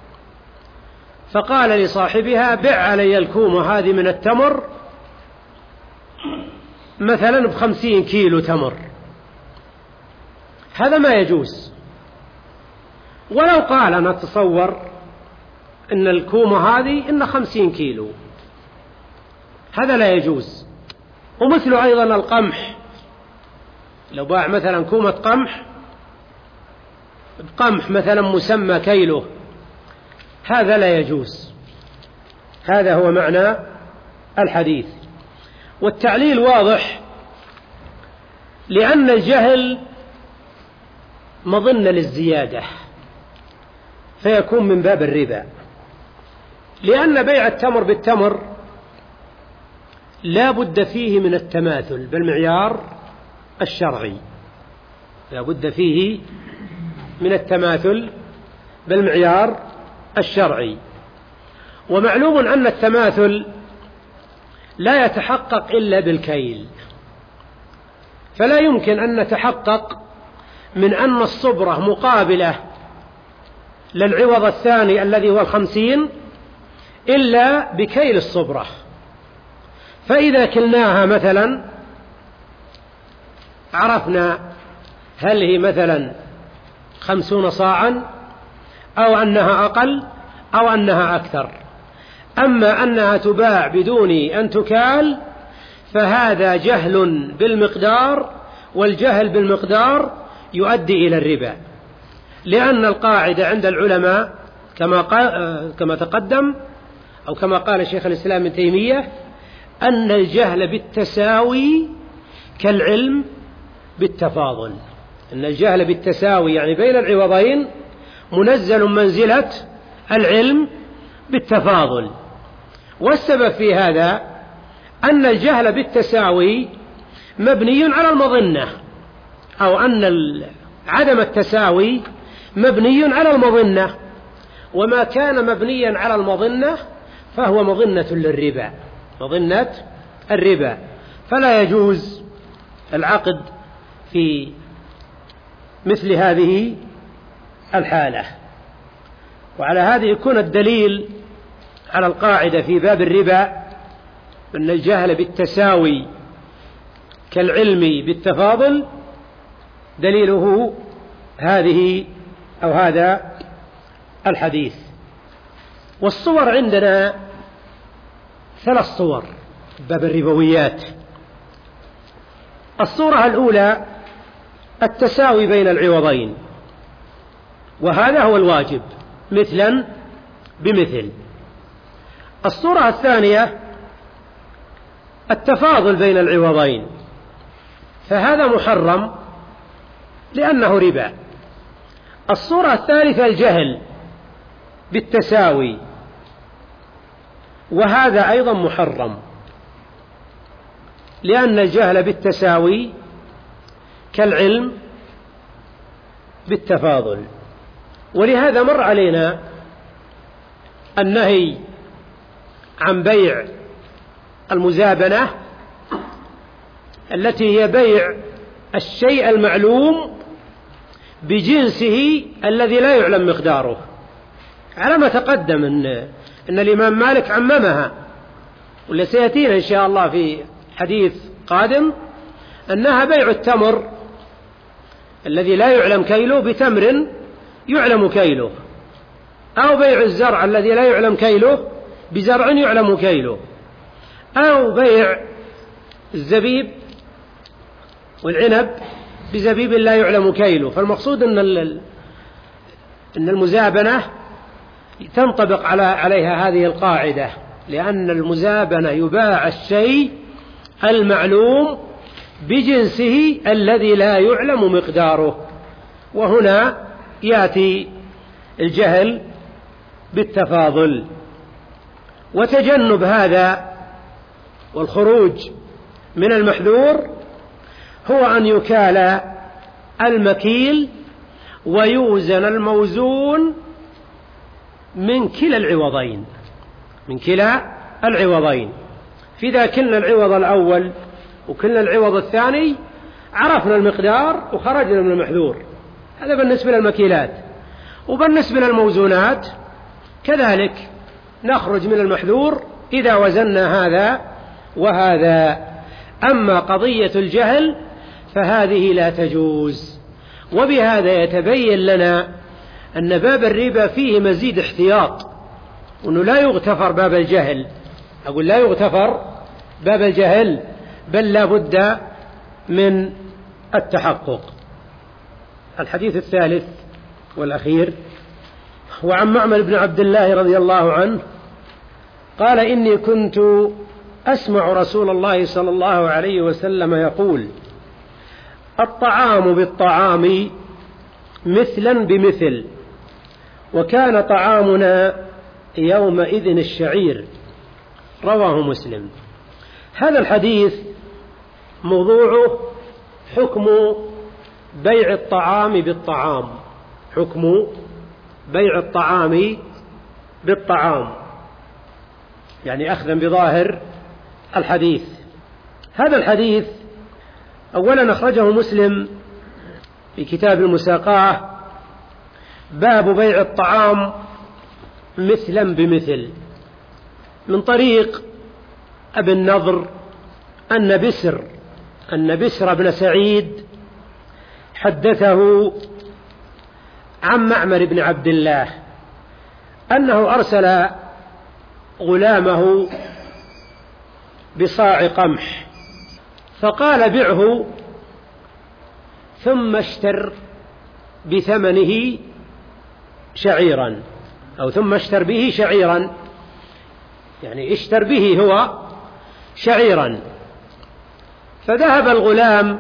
فقال لصاحبها بع علي الكومة هذه من التمر مثلا بخمسين كيلو تمر، هذا ما يجوز. ولو قال أنا أتصور إن الكومة هذه إن خمسين كيلو، هذا لا يجوز. ومثل أيضا القمح، لو باع مثلا كومة قمح قمح مثلا مسمى كيلو، هذا لا يجوز. هذا هو معنى الحديث. والتعليل واضح، لأن الجهل مظنة للزيادة فيكون من باب الربا، لأن بيع التمر بالتمر لا بد فيه من التماثل بالمعيار الشرعي، لا بد فيه من التماثل بالمعيار الشرعي. ومعلوم أن التماثل لا يتحقق إلا بالكيل، فلا يمكن أن نتحقق من أن الصبرة مقابلة للعوض الثاني الذي هو الخمسين إلا بكيل الصبرة. فإذا كلناها مثلا عرفنا هل هي مثلا خمسون صاعا أو أنها أقل أو أنها أكثر. أما أنها تباع بدون أن تكال فهذا جهل بالمقدار، والجهل بالمقدار يؤدي إلى الربا، لأن القاعدة عند العلماء كما كما تقدم أو كما قال شيخ الإسلام ابن تيمية أن الجهل بالتساوي كالعلم بالتفاضل. أن الجهل بالتساوي يعني بين العوضين منزل منزلة العلم بالتفاضل. والسبب في هذا أن الجهل بالتساوي مبني على المظنة، أو أن عدم التساوي مبني على المظنة، وما كان مبنيا على المظنة فهو مظنة للربا، مظنة الربا. فلا يجوز العقد في مثل هذه الحالة. وعلى هذه يكون الدليل على القاعدة في باب الربا أن الجهل بالتساوي كالعلم بالتفاضل دليله هذه أو هذا الحديث. والصور عندنا ثلاث صور باب الربويات. الصورة الأولى التساوي بين العوضين، وهذا هو الواجب مثلا بمثل. الصورة الثانية التفاضل بين العوضين، فهذا محرم لأنه ربا. الصورة الثالثة الجهل بالتساوي، وهذا أيضا محرم لأن الجهل بالتساوي كالعلم بالتفاضل. ولهذا مر علينا النهي عن بيع المزابنة التي هي بيع الشيء المعلوم بجنسه الذي لا يعلم مقداره. على ما تقدم إن, إن الإمام مالك عممها، واللي سيأتينا إن شاء الله في حديث قادم أنها بيع التمر الذي لا يعلم كيله بتمر يعلم كيله، أو بيع الزرع الذي لا يعلم كيله بزرع يعلم كيله، أو بيع الزبيب والعنب بزبيب لا يعلم كيله. فالمقصود أن أن المزابنة تنطبق على عليها هذه القاعدة، لأن المزابنة يباع الشيء المعلوم بجنسه الذي لا يعلم مقداره، وهنا يأتي الجهل بالتفاضل. وتجنب هذا والخروج من المحذور هو أن يكال المكيل ويوزن الموزون من كلا العوضين من كلا العوضين فإذا كلنا العوض الأول وكلنا العوض الثاني عرفنا المقدار وخرجنا من المحذور. هذا بالنسبة للمكيلات. وبالنسبة للموزونات كذلك نخرج من المحذور إذا وزننا هذا وهذا. أما قضية الجهل فهذه لا تجوز. وبهذا يتبين لنا أن باب الربا فيه مزيد احتياط، وأنه لا يغتفر باب الجهل. أقول لا يغتفر باب الجهل، بل لا بد من التحقق. الحديث الثالث والأخير هو عن معمر بن عبد الله رضي الله عنه قال: إني كنت أسمع رسول الله صلى الله عليه وسلم يقول: الطعام بالطعام مثلا بمثل، وكان طعامنا يومئذ الشعير. رواه مسلم. هذا الحديث موضوعه حكم بيع الطعام بالطعام، حكم بيع الطعام بالطعام، يعني أخذا بظاهر الحديث. هذا الحديث أولا أخرجه مسلم في كتاب المساقاة، باب بيع الطعام مثلا بمثل، من طريق أبي النضر أن بسر أن بسر بن سعيد حدثه عن معمر بن عبد الله أنه أرسل غلامه بصاع قمح فقال: بعه ثم اشتر بثمنه شعيرا، أو ثم اشتر به شعيرا، يعني اشتر به هو شعيرا. فذهب الغلام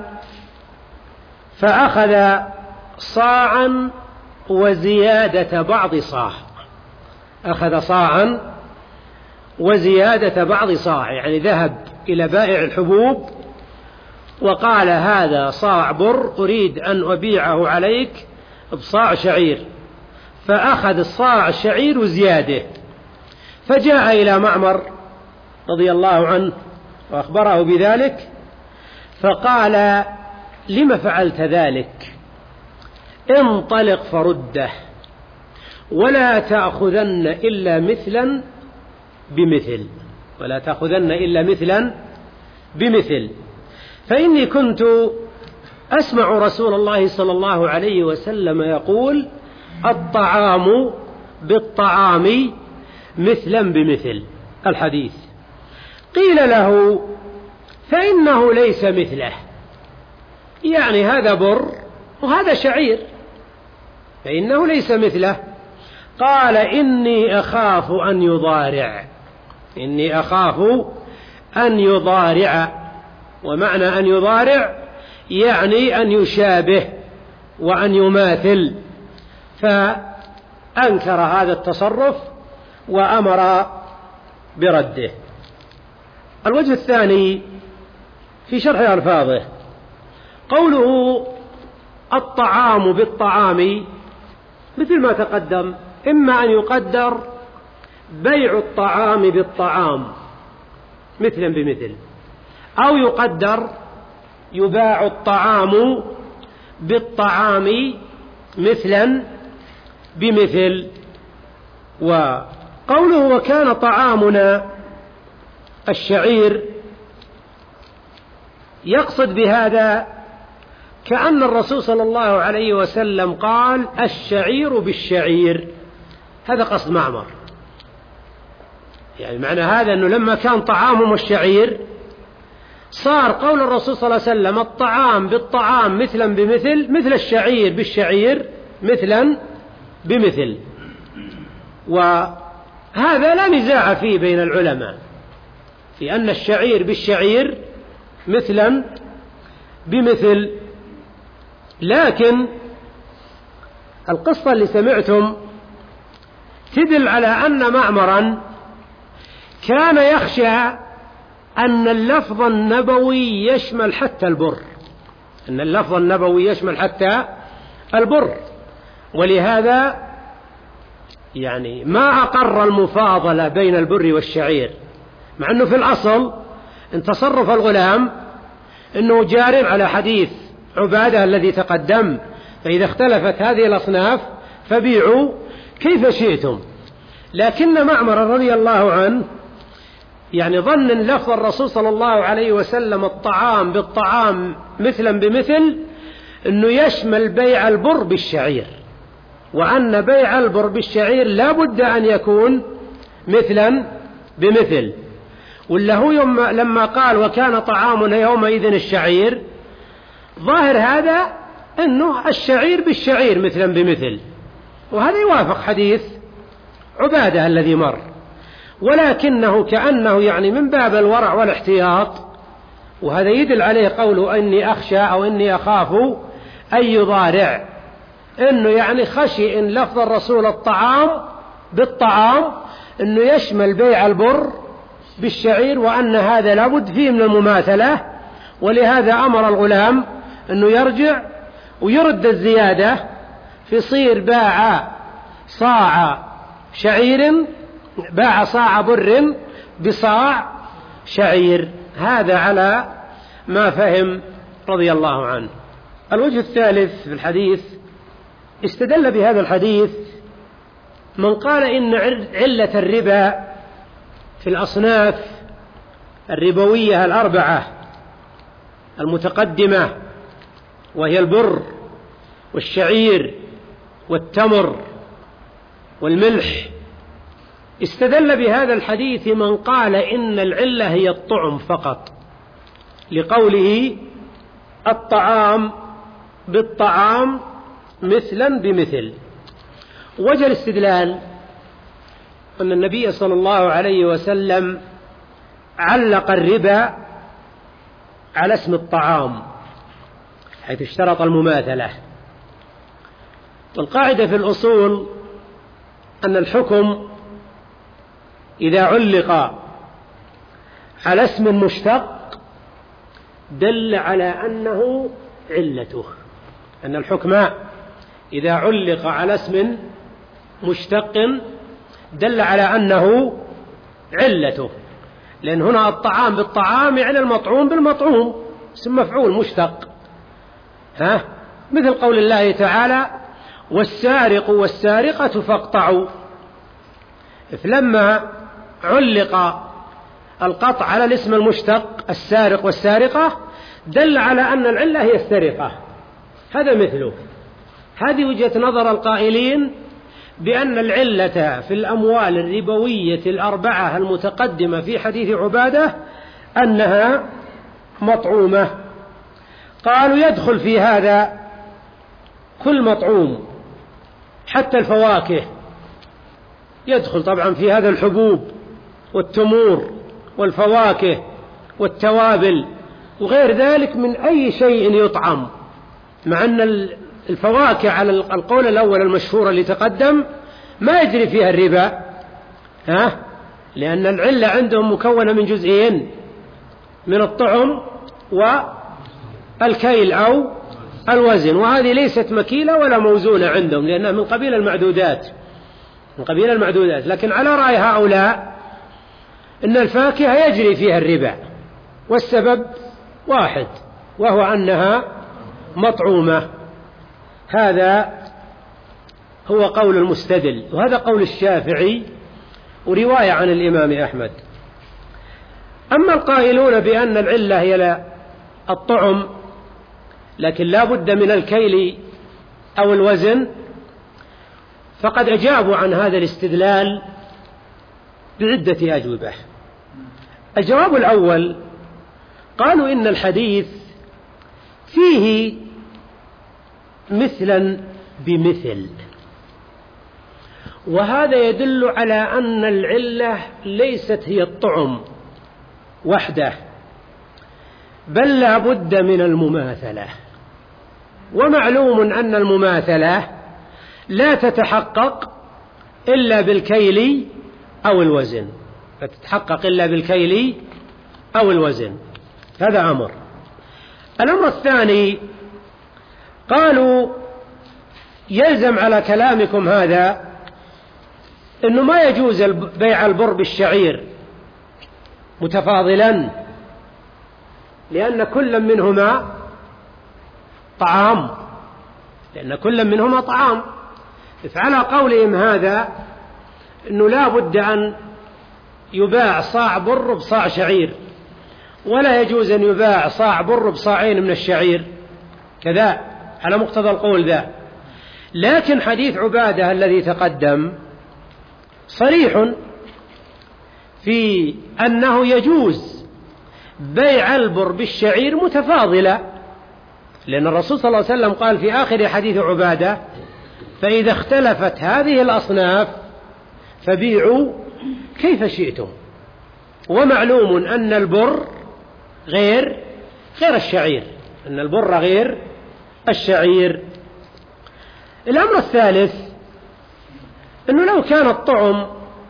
فأخذ صاعا وزيادة بعض صاع، أخذ صاعا وزيادة بعض صاع، يعني ذهب إلى بائع الحبوب وقال: هذا صاع بر أريد أن أبيعه عليك بصاع شعير، فأخذ الصاع الشعير وزياده. فجاء إلى معمر رضي الله عنه وأخبره بذلك، فقال: لم فعلت ذلك؟ انطلق فرده، ولا تأخذن إلا مثلا بمثل، ولا تأخذن إلا مثلا بمثل، فإني كنت أسمع رسول الله صلى الله عليه وسلم يقول: الطعام بالطعام مثلا بمثل. الحديث. قيل له: فإنه ليس مثله، يعني هذا بر وهذا شعير، فإنه ليس مثله. قال: إني أخاف أن يضارع، إني أخاف أن يضارع. ومعنى أن يضارع يعني أن يشابه وأن يماثل، فأنكر هذا التصرف وأمر برده. الوجه الثاني في شرح ألفاظه قوله: الطعام بالطعام مثل ما تقدم، إما أن يقدر بيع الطعام بالطعام مثلا بمثل، أو يقدر يباع الطعام بالطعام مثلا بمثل. وقوله وكان طعامنا الشعير يقصد بهذا كأن الرسول صلى الله عليه وسلم قال الشعير بالشعير، هذا قصد معمر. يعني معنى هذا أنه لما كان طعامهم الشعير صار قول الرسول صلى الله عليه وسلم الطعام بالطعام مثلا بمثل، مثل الشعير بالشعير مثلا بمثل. وهذا لا نزاع فيه بين العلماء في أن الشعير بالشعير مثلا بمثل، لكن القصة اللي سمعتم تدل على أن معمرا كان يخشى أن اللفظ النبوي يشمل حتى البر، أن اللفظ النبوي يشمل حتى البر، ولهذا يعني ما أقر المفاضلة بين البر والشعير، مع أنه في الأصل إن تصرف الغلام أنه جار على حديث عبادة الذي تقدم، فإذا اختلفت هذه الأصناف فبيعوا كيف شئتم. لكن معمر رضي الله عنه يعني ظن أن لفظ الرسول صلى الله عليه وسلم الطعام بالطعام مثلا بمثل أنه يشمل بيع البر بالشعير، وأن بيع البر بالشعير لا بد أن يكون مثلا بمثل. ولا هو يوم لما قال وكان طعامنا يومئذ الشعير، ظاهر هذا أنه الشعير بالشعير مثلا بمثل، وهذا يوافق حديث عبادة الذي مر، ولكنه كأنه يعني من باب الورع والاحتياط، وهذا يدل عليه قوله إني أخشى أو إني أخاف أن يضارع، إنه يعني خشي إن لفظ الرسول الطعام بالطعام إنه يشمل بيع البر بالشعير، وأن هذا لابد فيه من المماثلة، ولهذا أمر الغلام إنه يرجع ويرد الزيادة، فيصير باع صاع شعير باع صاع بر بصاع شعير. هذا على ما فهم رضي الله عنه. الوجه الثالث في الحديث استدل بهذا الحديث من قال إن علة الربا في الأصناف الربوية الأربعة المتقدمة، وهي البر والشعير والتمر والملح، استدل بهذا الحديث من قال إن العلة هي الطعم فقط، لقوله الطعام بالطعام مثلا بمثل. وجه الاستدلال أن النبي صلى الله عليه وسلم علق الربا على اسم الطعام حيث اشترط المماثلة. والقاعدة في الأصول أن الحكم إذا علق على اسم مشتق دل على أنه علته، أن الحكم إذا علق على اسم مشتق دل على أنه علته، لأن هنا الطعام بالطعام يعني المطعوم بالمطعوم، اسم مفعول مشتق. ها مثل قول الله تعالى والسارق والسارقة فاقطعوا، فلما علق القطع على الاسم المشتق السارق والسارقة دل على أن العلة هي السرقة، هذا مثله. هذه وجهة نظر القائلين بأن العلة في الأموال الربوية الأربعة المتقدمة في حديث عبادة أنها مطعومة. قالوا يدخل في هذا كل مطعوم حتى الفواكه، يدخل طبعا في هذا الحبوب والتمور والفواكه والتوابل وغير ذلك من أي شيء يطعم، مع أن الفواكه على القول الأول المشهور اللي تقدم ما يجري فيها الربا، ها؟ لأن العلة عندهم مكونة من جزئين، من الطعم والكيل أو الوزن، وهذه ليست مكيلة ولا موزونة عندهم لأنها من قبيل المعدودات من قبيل المعدودات لكن على رأي هؤلاء إن الفاكهة يجري فيها الربا، والسبب واحد وهو أنها مطعومة. هذا هو قول المستدل، وهذا قول الشافعي ورواية عن الإمام أحمد. أما القائلون بأن العلة هي الطعم لكن لا بد من الكيل أو الوزن، فقد أجابوا عن هذا الاستدلال بعدة أجوبة. الجواب الأول قالوا إن الحديث فيه مثلا بمثل، وهذا يدل على أن العلة ليست هي الطعم وحده، بل لا بد من المماثلة. ومعلوم أن المماثلة لا تتحقق إلا بالكيل أو الوزن، لا تتحقق إلا بالكيل أو الوزن. هذا أمر. الأمر الثاني قالوا يلزم على كلامكم هذا أنه ما يجوز بيع البر بالشعير متفاضلا، لأن كل منهما طعام لأن كل منهما طعام فعلى قولهم هذا أنه لا بد أن يباع صاع بر بصاع شعير، ولا يجوز أن يباع صاع بر بصاعين من الشعير كذا على مقتضى القول ذا. لكن حديث عبادة الذي تقدم صريح في أنه يجوز بيع البر بالشعير متفاضلة، لأن الرسول صلى الله عليه وسلم قال في آخر حديث عبادة: فإذا اختلفت هذه الأصناف فبيعوا كيف شئتم. ومعلوم أن البر غير غير الشعير أن البر غير الشعير. الأمر الثالث أنه لو كان الطعم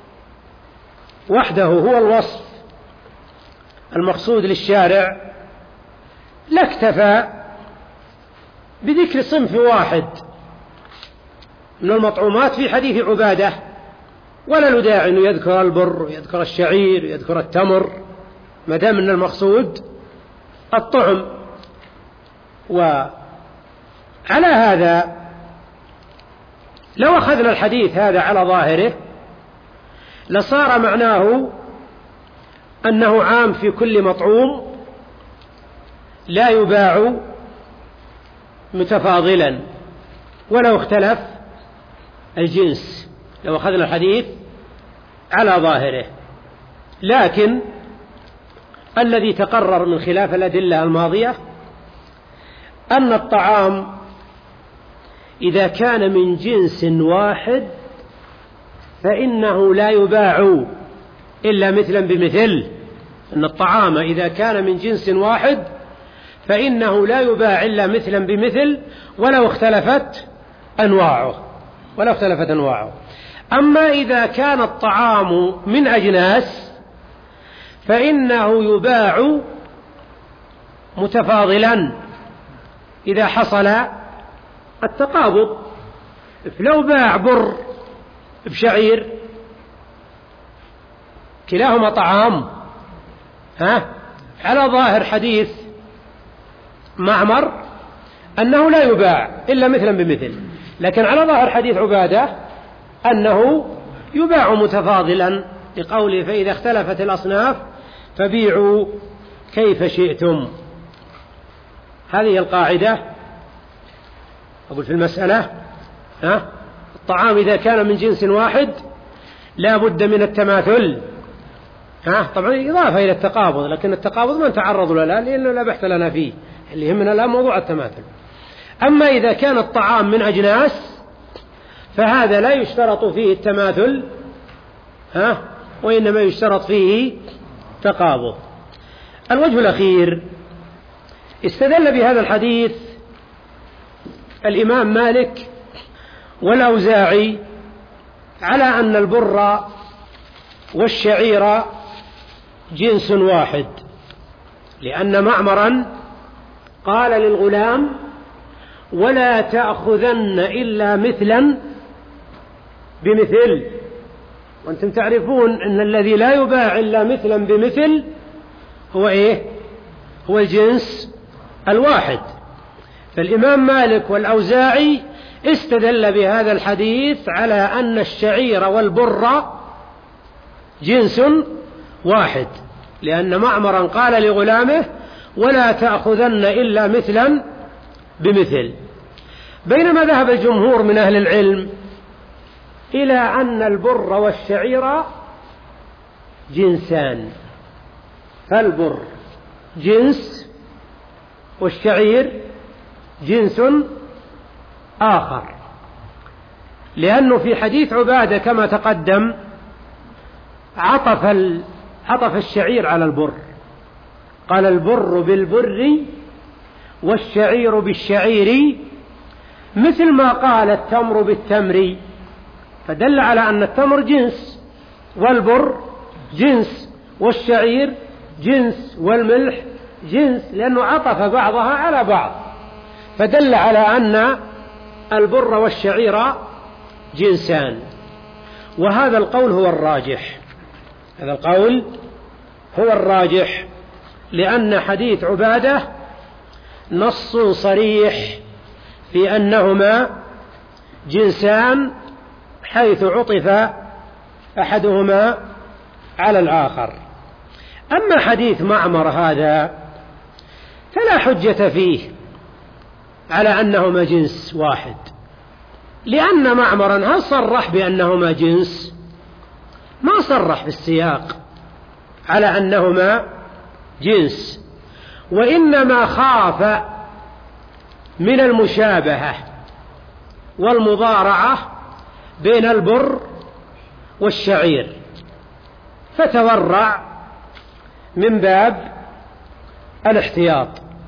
وحده هو الوصف المقصود للشارع لاكتفى بذكر صنف واحد من المطعومات في حديث عبادة، ولا له داعي أنه يذكر البر ويذكر الشعير ويذكر التمر ما دام أن المقصود الطعم. وعلى هذا لو أخذنا الحديث هذا على ظاهره لصار معناه أنه عام في كل مطعوم لا يباع متفاضلا ولو اختلف الجنس، لو أخذنا الحديث على ظاهره. لكن الذي تقرر من خلاف الأدلة الماضية أن الطعام إذا كان من جنس واحد فإنه لا يباع إلا مثلا بمثل، أن الطعام إذا كان من جنس واحد فإنه لا يباع إلا مثلا بمثل ولو اختلفت أنواعه ولو اختلفت أنواعه. أما إذا كان الطعام من أجناس فإنه يباع متفاضلا إذا حصل التقابض. لو باع بر بشعير كلاهما طعام ها على ظاهر حديث معمر أنه لا يباع إلا مثلا بمثل، لكن على ظاهر حديث عبادة أنه يباع متفاضلا لقوله: فإذا اختلفت الأصناف فبيعوا كيف شئتم. هذه القاعدة أقول في المسألة ها الطعام إذا كان من جنس واحد لا بد من التماثل، ها طبعا إضافة إلى التقابض، لكن التقابض ما نتعرض له الآن لأنه لا بحث لنا فيه، اللي يهمنا الآن موضوع التماثل. أما إذا كان الطعام من أجناس فهذا لا يشترط فيه التماثل ها وإنما يشترط فيه تقابض. الوجه الأخير استدل بهذا الحديث الإمام مالك والأوزاعي على أن البر والشعير جنس واحد، لأن معمرا قال للغلام: ولا تأخذن إلا مثلا بمثل. وأنتم تعرفون أن الذي لا يباع إلا مثلا بمثل هو إيه؟ هو الجنس الواحد. فالإمام مالك والأوزاعي استدل بهذا الحديث على أن الشعير والبر جنس واحد، لأن معمرا قال لغلامه ولا تأخذن إلا مثلا بمثل. بينما ذهب الجمهور من أهل العلم إلى أن البر والشعير جنسان، فالبر جنس والشعير جنس آخر، لأنه في حديث عبادة كما تقدم عطف عطف الشعير على البر، قال البر بالبر والشعير بالشعير مثل ما قال التمر بالتمر، فدل على أن التمر جنس والبر جنس والشعير جنس والملح جنس، لأنه عطف بعضها على بعض، فدل على أن البر والشعير جنسان. وهذا القول هو الراجح، هذا القول هو الراجح، لأن حديث عبادة نص صريح في أنهما جنسان، حيث عطف أحدهما على الآخر. أما حديث معمر هذا فلا حجة فيه على أنهما جنس واحد، لأن معمرا هل صرح بأنهما جنس؟ ما صرح في السياق على أنهما جنس، وإنما خاف من المشابهة والمضارعة بين البر والشعير، فتورع من باب الاحتياط.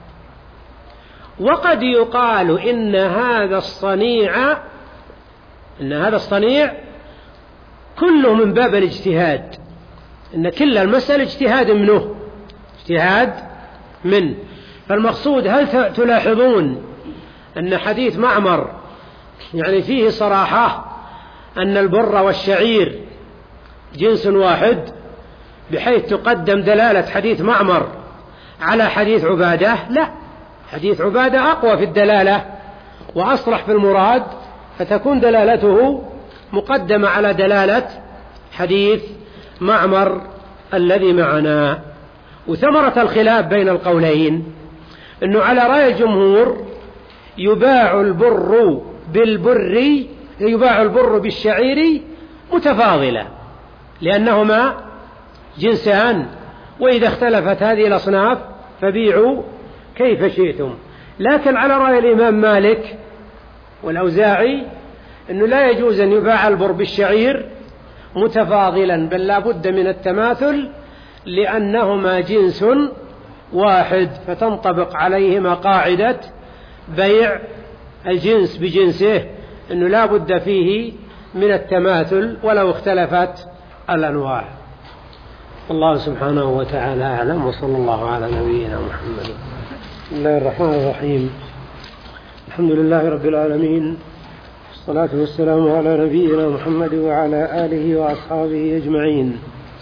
وقد يقال إن هذا الصنيع إن هذا الصنيع كله من باب الاجتهاد، إن كل المسألة اجتهاد منه اجتهاد منه. فالمقصود هل تلاحظون أن حديث معمر يعني فيه صراحة أن البر والشعير جنس واحد، بحيث تقدم دلالة حديث معمر على حديث عبادة؟ لا، حديث عبادة أقوى في الدلالة وأصرح في المراد، فتكون دلالته مقدمة على دلالة حديث معمر الذي معنا. وثمرة الخلاف بين القولين أنه على رأي الجمهور يباع البر بالبر يباع البر بالشعير متفاضلة، لأنهما جنسان، وإذا اختلفت هذه الأصناف فبيعوا كيف شئتم. لكن على رأي الإمام مالك والأوزاعي أنه لا يجوز أن يباع البر بالشعير متفاضلا، بل لا بد من التماثل، لأنهما جنس واحد، فتنطبق عليهما قاعدة بيع الجنس بجنسه، أنه لا بد فيه من التماثل ولو اختلفت الأنواع. الله سبحانه وتعالى أعلم، وصلى الله على نبينا محمد. بسم الله الرحمن الرحيم، الحمد لله رب العالمين، والصلاة والسلام على نبينا محمد وعلى آله وأصحابه أجمعين.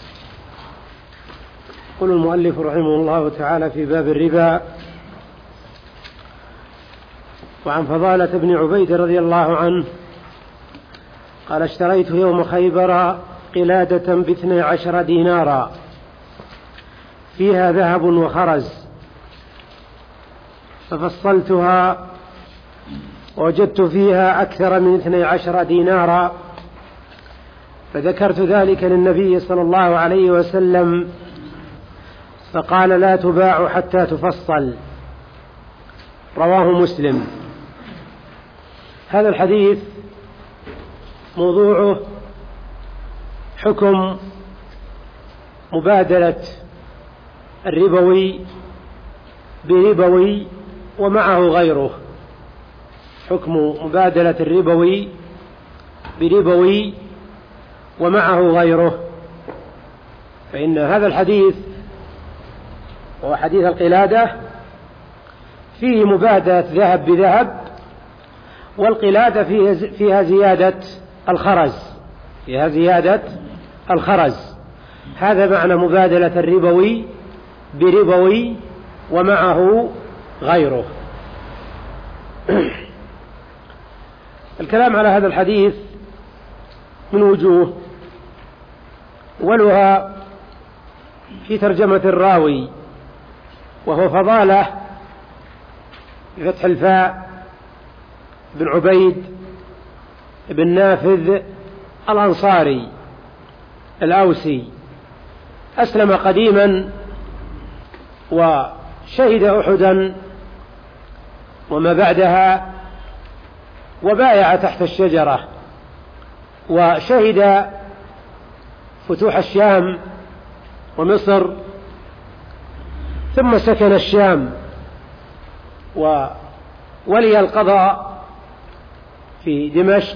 يقول المؤلف رحمه الله تعالى في باب الربا: وعن فضالة بن عبيد رضي الله عنه قال: اشتريت يوم خيبر قلادة باثني عشر دينارا فيها ذهب وخرز، ففصلتها وجدت فيها أكثر من اثني عشر دينارا، فذكرت ذلك للنبي صلى الله عليه وسلم، فقال: لا تباع حتى تفصل. رواه مسلم. هذا الحديث موضوعه حكم مبادلة الربوي بربوي ومعه غيره، حكم مبادلة الربوي بربوي ومعه غيره. فإن هذا الحديث وهو حديث القلادة فيه مبادلة ذهب بذهب، والقلادة فيها زيادة الخرز فيها زيادة الخرز هذا معنى مبادلة الربوي بربوي ومعه غيره. الكلام على هذا الحديث من وجوه، أولها في ترجمة الراوي، وهو فضالة بفتح الفاء بن عبيد بن نافذ الأنصاري الأوسي، أسلم قديما وشهد أحدا وما بعدها، وبايع تحت الشجرة، وشهد فتوح الشام ومصر، ثم سكن الشام وولي القضاء في دمشق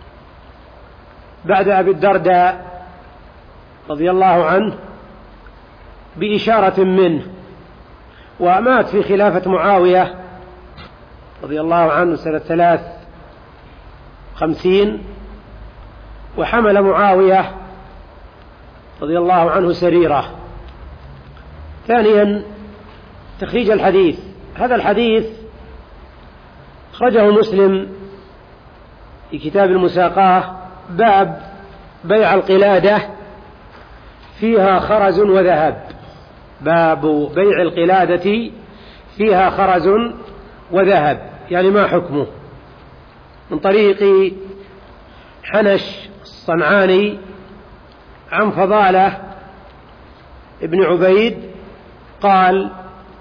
بعد أبي الدرداء رضي الله عنه بإشارة منه، ومات في خلافة معاوية رضي الله عنه سنة ثلاث خمسين، وحمل معاوية رضي الله عنه سريرة. ثانيا تخريج الحديث. هذا الحديث أخرجه مسلم في كتاب المساقاة، باب بيع القلادة فيها خرز وذهب. باب بيع القلادة فيها خرز وذهب، يعني ما حكمه؟ من طريق حنش الصنعاني عن فضالة ابن عبيد قال،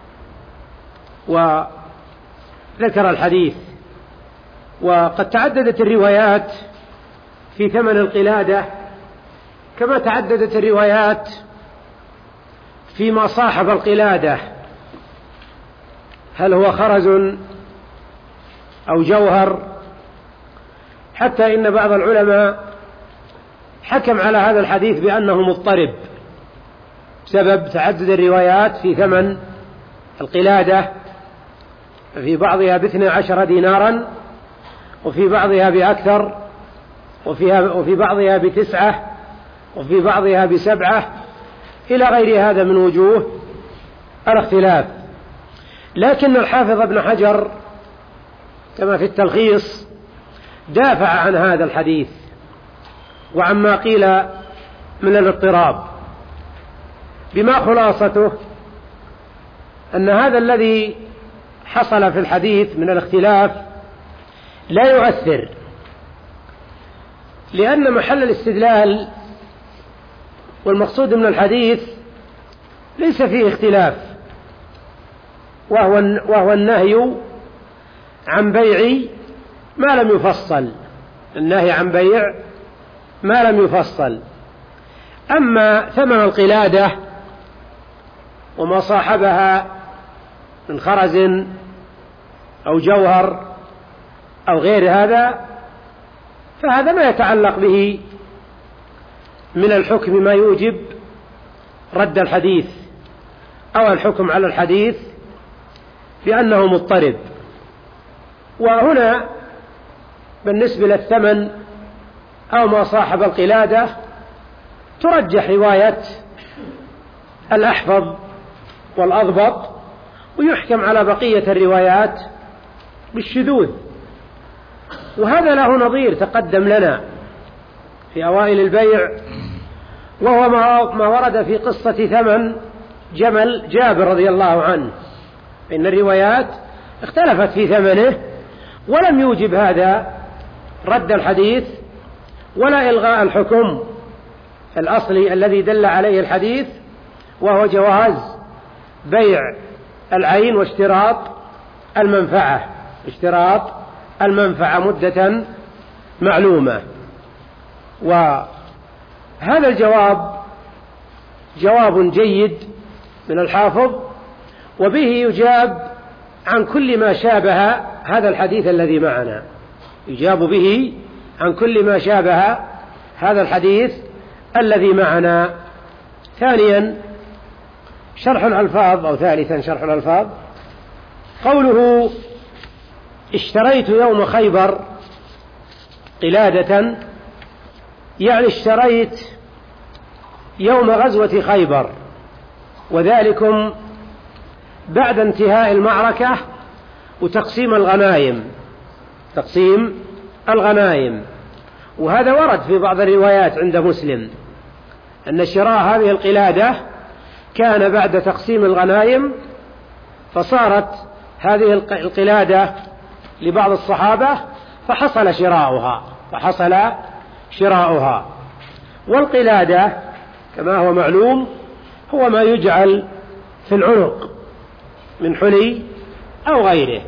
وذكر الحديث. وقد تعددت الروايات في ثمن القلادة كما تعددت الروايات فيما صاحب القلادة، هل هو خرز أو جوهر، حتى إن بعض العلماء حكم على هذا الحديث بأنه مضطرب بسبب تعدد الروايات في ثمن القلادة، في بعضها باثنى عشر دينارا، وفي بعضها بأكثر، وفيها وفي بعضها بتسعة، وفي بعضها بسبعة، إلى غير هذا من وجوه الاختلاف. لكن الحافظ ابن حجر كما في التلخيص دافع عن هذا الحديث وعما قيل من الاضطراب، بما خلاصته أن هذا الذي حصل في الحديث من الاختلاف لا يؤثر، لأن محل الاستدلال والمقصود من الحديث ليس فيه اختلاف، وهو وهو النهي عن بيع ما لم يفصل، النهي عن بيع ما لم يفصل. أما ثمن القلادة وما صاحبها من خرز أو جوهر أو غير هذا، فهذا ما يتعلق به من الحكم ما يوجب رد الحديث أو الحكم على الحديث بأنه مضطرب. وهنا بالنسبة للثمن أو ما صاحب القلادة ترجح رواية الأحفظ والأضبط، ويحكم على بقية الروايات بالشذوذ. وهذا له نظير تقدم لنا في أوائل البيع، وهو ما ورد في قصة ثمن جمل جابر رضي الله عنه، إن الروايات اختلفت في ثمنه، ولم يوجب هذا رد الحديث ولا إلغاء الحكم الأصلي الذي دل عليه الحديث، وهو جواز بيع العين واشتراط المنفعة، اشتراط المنفعة مدة معلومة. وهذا الجواب جواب جيد من الحافظ، وبه يجاب عن كل ما شابه هذا الحديث الذي معنا، يجاب به عن كل ما شابه هذا الحديث الذي معنا. ثانيا شرح الألفاظ، أو ثالثا شرح الألفاظ. قوله اشتريت يوم خيبر قلادة، يعني اشتريت يوم غزوة خيبر، وذلكم بعد انتهاء المعركة وتقسيم الغنائم، تقسيم الغنائم. وهذا ورد في بعض الروايات عند مسلم أن شراء هذه القلادة كان بعد تقسيم الغنائم، فصارت هذه القلادة لبعض الصحابة فحصل شراؤها فحصل شراؤها والقلادة كما هو معلوم هو ما يجعل في العنق من حلي أو غيره.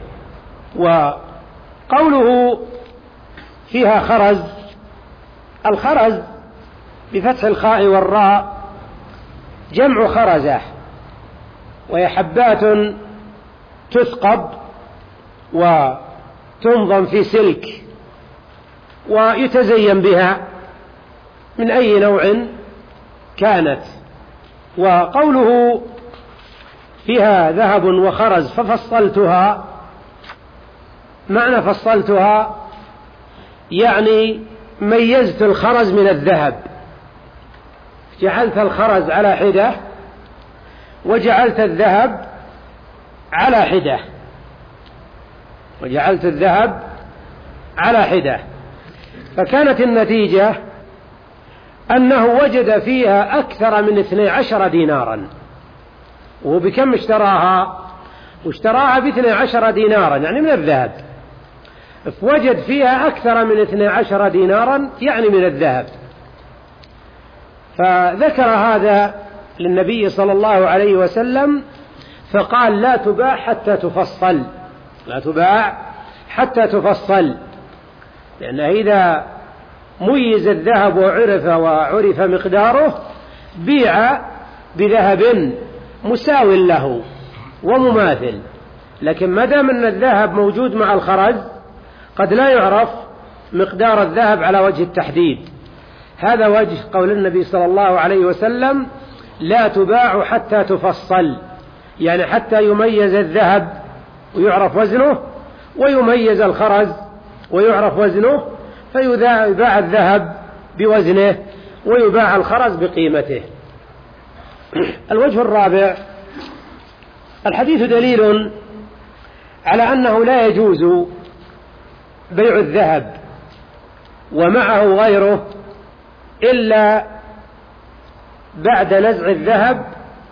وقوله فيها خرز، الخرز بفتح الخاء والراء جمع خرزة، وهي حبات تثقب وتنظم في سلك ويتزين بها من أي نوع كانت. وقوله فيها ذهب وخرز ففصلتها، معنى فصلتها يعني ميزت الخرز من الذهب، جعلت الخرز على حدة وجعلت الذهب على حدة وجعلت الذهب على حدة فكانت النتيجة أنه وجد فيها أكثر من اثني عشر دينارا. وبكم اشتراها؟ واشتراها باثني عشر دينارا يعني من الذهب، فوجد فيها أكثر من اثني عشر دينارا يعني من الذهب. فذكر هذا للنبي صلى الله عليه وسلم فقال لا تباع حتى تفصل، لا تباع حتى تفصل، لأن إذا ميز الذهب وعرف وعرف مقداره بيع بذهب مساو له ومماثل. لكن ما دام أن الذهب موجود مع الخرز قد لا يعرف مقدار الذهب على وجه التحديد. هذا وجه قول النبي صلى الله عليه وسلم لا تباع حتى تفصل، يعني حتى يميز الذهب ويعرف وزنه ويميز الخرز ويعرف وزنه، فيباع الذهب بوزنه ويباع الخرز بقيمته. الوجه الرابع، الحديث دليل على أنه لا يجوز بيع الذهب ومعه غيره إلا بعد نزع الذهب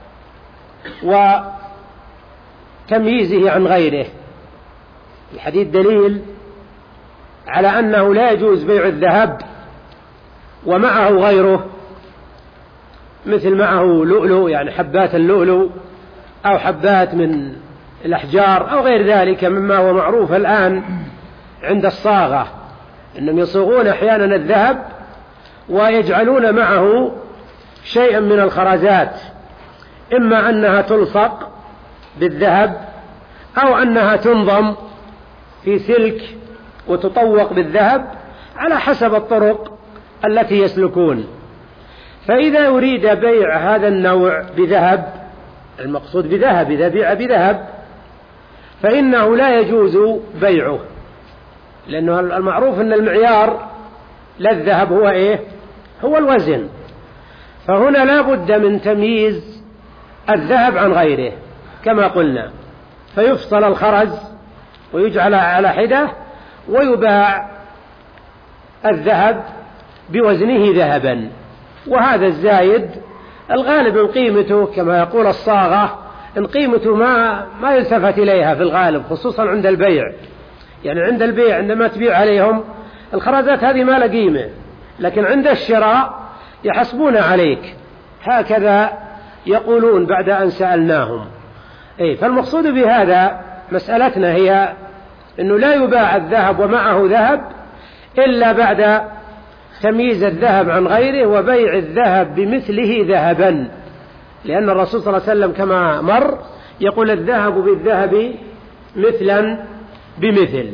وتمييزه عن غيره. الحديث دليل على أنه لا يجوز بيع الذهب ومعه غيره، مثل معه لؤلؤ يعني حبات اللؤلؤ أو حبات من الأحجار أو غير ذلك مما هو معروف الآن عند الصاغة، إنهم يصوغون أحيانا الذهب ويجعلون معه شيئا من الخرزات، إما أنها تلصق بالذهب أو أنها تنظم في سلك وتطوق بالذهب على حسب الطرق التي يسلكون. فإذا يريد بيع هذا النوع بذهب، المقصود بذهب إذا بيع بذهب فإنه لا يجوز بيعه، لأنه المعروف أن المعيار للذهب هو إيه؟ هو الوزن. فهنا لا بد من تمييز الذهب عن غيره كما قلنا، فيفصل الخرز ويجعل على حدة ويباع الذهب بوزنه ذهبا. وهذا الزايد الغالب من قيمته كما يقول الصاغة إن قيمته ما ما يلتفت إليها في الغالب، خصوصا عند البيع. يعني عند البيع عندما تبيع عليهم الخرزات هذه ما لها قيمة، لكن عند الشراء يحسبون عليك، هكذا يقولون بعد أن سألناهم. إيه فالمقصود بهذا مسألتنا هي أنه لا يباع الذهب ومعه ذهب إلا بعد تمييز الذهب عن غيره وبيع الذهب بمثله ذهبا، لأن الرسول صلى الله عليه وسلم كما مر يقول الذهب بالذهب مثلا بمثل.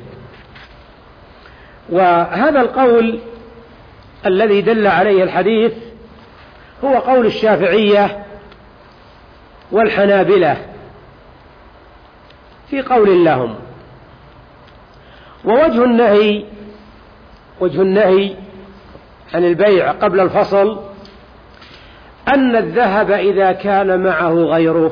وهذا القول الذي دل عليه الحديث هو قول الشافعية والحنابلة في قول لهم. ووجه النهي وجه النهي عن البيع قبل الفصل أن الذهب إذا كان معه غيره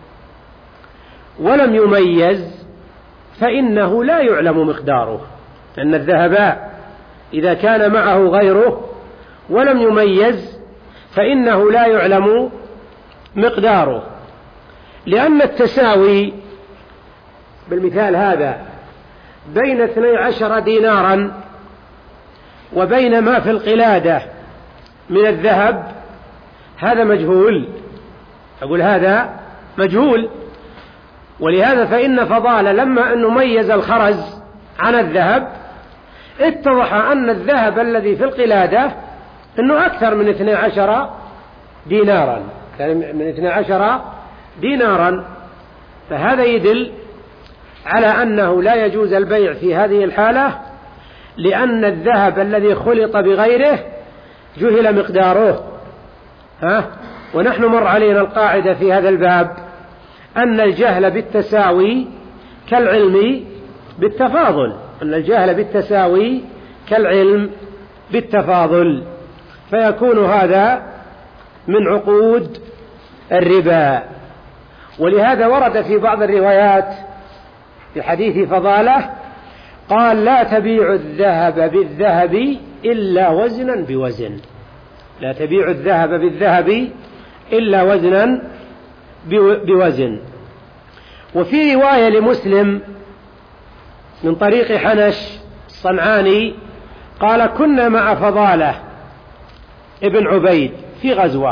ولم يميز فإنه لا يعلم مقداره، لأن الذهب إذا كان معه غيره ولم يميز فإنه لا يعلم مقداره، لأن التساوي بالمثال هذا بين اثني عشر دينارا وبين ما في القلادة من الذهب هذا مجهول، أقول هذا مجهول. ولهذا فإن فضالة لما أن نميز الخرز عن الذهب اتضح أن الذهب الذي في القلادة أنه أكثر من اثني عشر دينارا، من اثني عشر دينارا، فهذا يدل على أنه لا يجوز البيع في هذه الحالة، لأن الذهب الذي خلط بغيره جهل مقداره. ها؟ ونحن مر علينا القاعدة في هذا الباب أن الجهل بالتساوي كالعلم بالتفاضل، أن الجهل بالتساوي كالعلم بالتفاضل، فيكون هذا من عقود الربا. ولهذا ورد في بعض الروايات في حديث فضالة قال لا تبيع الذهب بالذهب إلا وزنا بوزن، لا تبيع الذهب بالذهب إلا وزنا بوزن. وفي رواية لمسلم من طريق حنش الصنعاني قال كنا مع فضالة ابن عبيد في غزوة،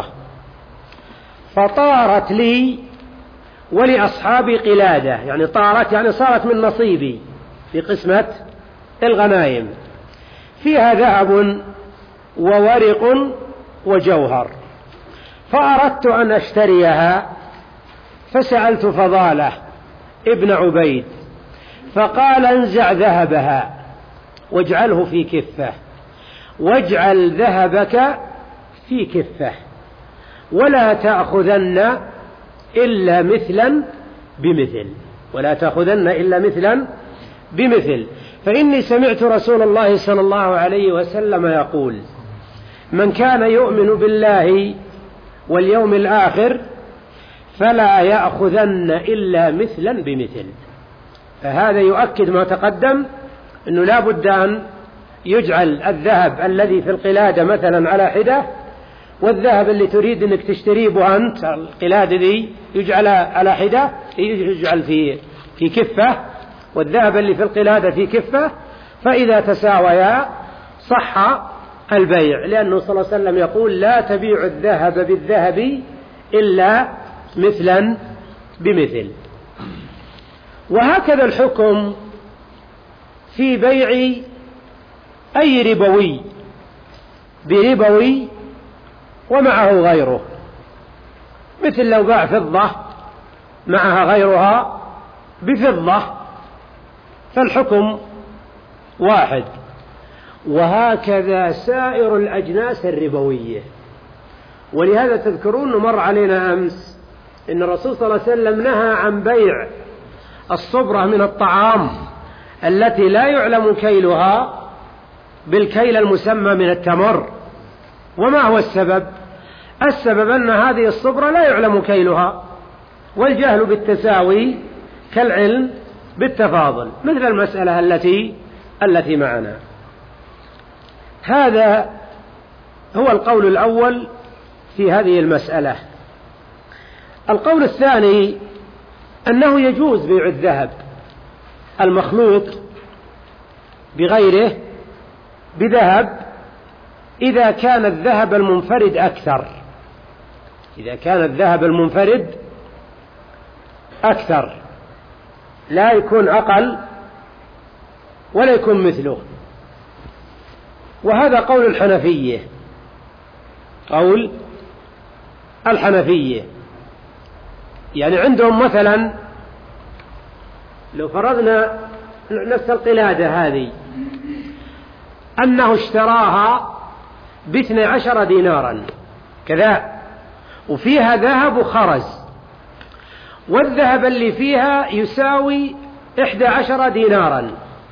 فطارت لي ولأصحابي قلادة، يعني طارت يعني صارت من نصيبي في قسمة الغنائم، فيها ذهب وورق وجوهر، فأردت أن أشتريها فسألت فضالة ابن عبيد فقال انزع ذهبها واجعله في كفة، واجعل ذهبك في كفة، ولا تأخذن إلا مثلا بمثل، ولا تأخذن إلا مثلا بمثل، فإني سمعت رسول الله صلى الله عليه وسلم يقول من كان يؤمن بالله واليوم الآخر فلا يأخذن إلا مثلا بمثل. فهذا يؤكد ما تقدم أنه لا بد أن يجعل الذهب الذي في القلادة مثلا على حدة، والذهب اللي تريد أنك تشتريه بأنت القلادة دي يجعل على حدة، يجعل في في كفة، والذهب اللي في القلادة في كفة، فإذا تساويا صح البيع، لأنه صلى الله عليه وسلم يقول لا تبيع الذهب بالذهب إلا مثلا بمثل. وهكذا الحكم في بيع أي ربوي بربوي ومعه غيره، مثل لو باع فضة معها غيرها بفضة فالحكم واحد. وهكذا سائر الأجناس الربوية. ولهذا تذكرون مر علينا أمس إن الرسول صلى الله عليه وسلم نهى عن بيع الصبرة من الطعام التي لا يعلم كيلها بالكيل المسمى من التمر. وما هو السبب؟ السبب أن هذه الصبرة لا يعلم كيلها، والجهل بالتساوي كالعلم بالتفاضل، مثل المسألة التي التي معنا. هذا هو القول الأول في هذه المسألة. القول الثاني أنه يجوز بيع الذهب المخلوط بغيره بذهب إذا كان الذهب المنفرد أكثر، إذا كان الذهب المنفرد أكثر، لا يكون أقل ولا يكون مثله. وهذا قول الحنفية، قول الحنفية. يعني عندهم مثلا لو فرضنا نفس القلادة هذه أنه اشتراها باثني عشر دينارا كذا، وفيها ذهب وخرز، والذهب اللي فيها يساوي إحدى عشر دينارا،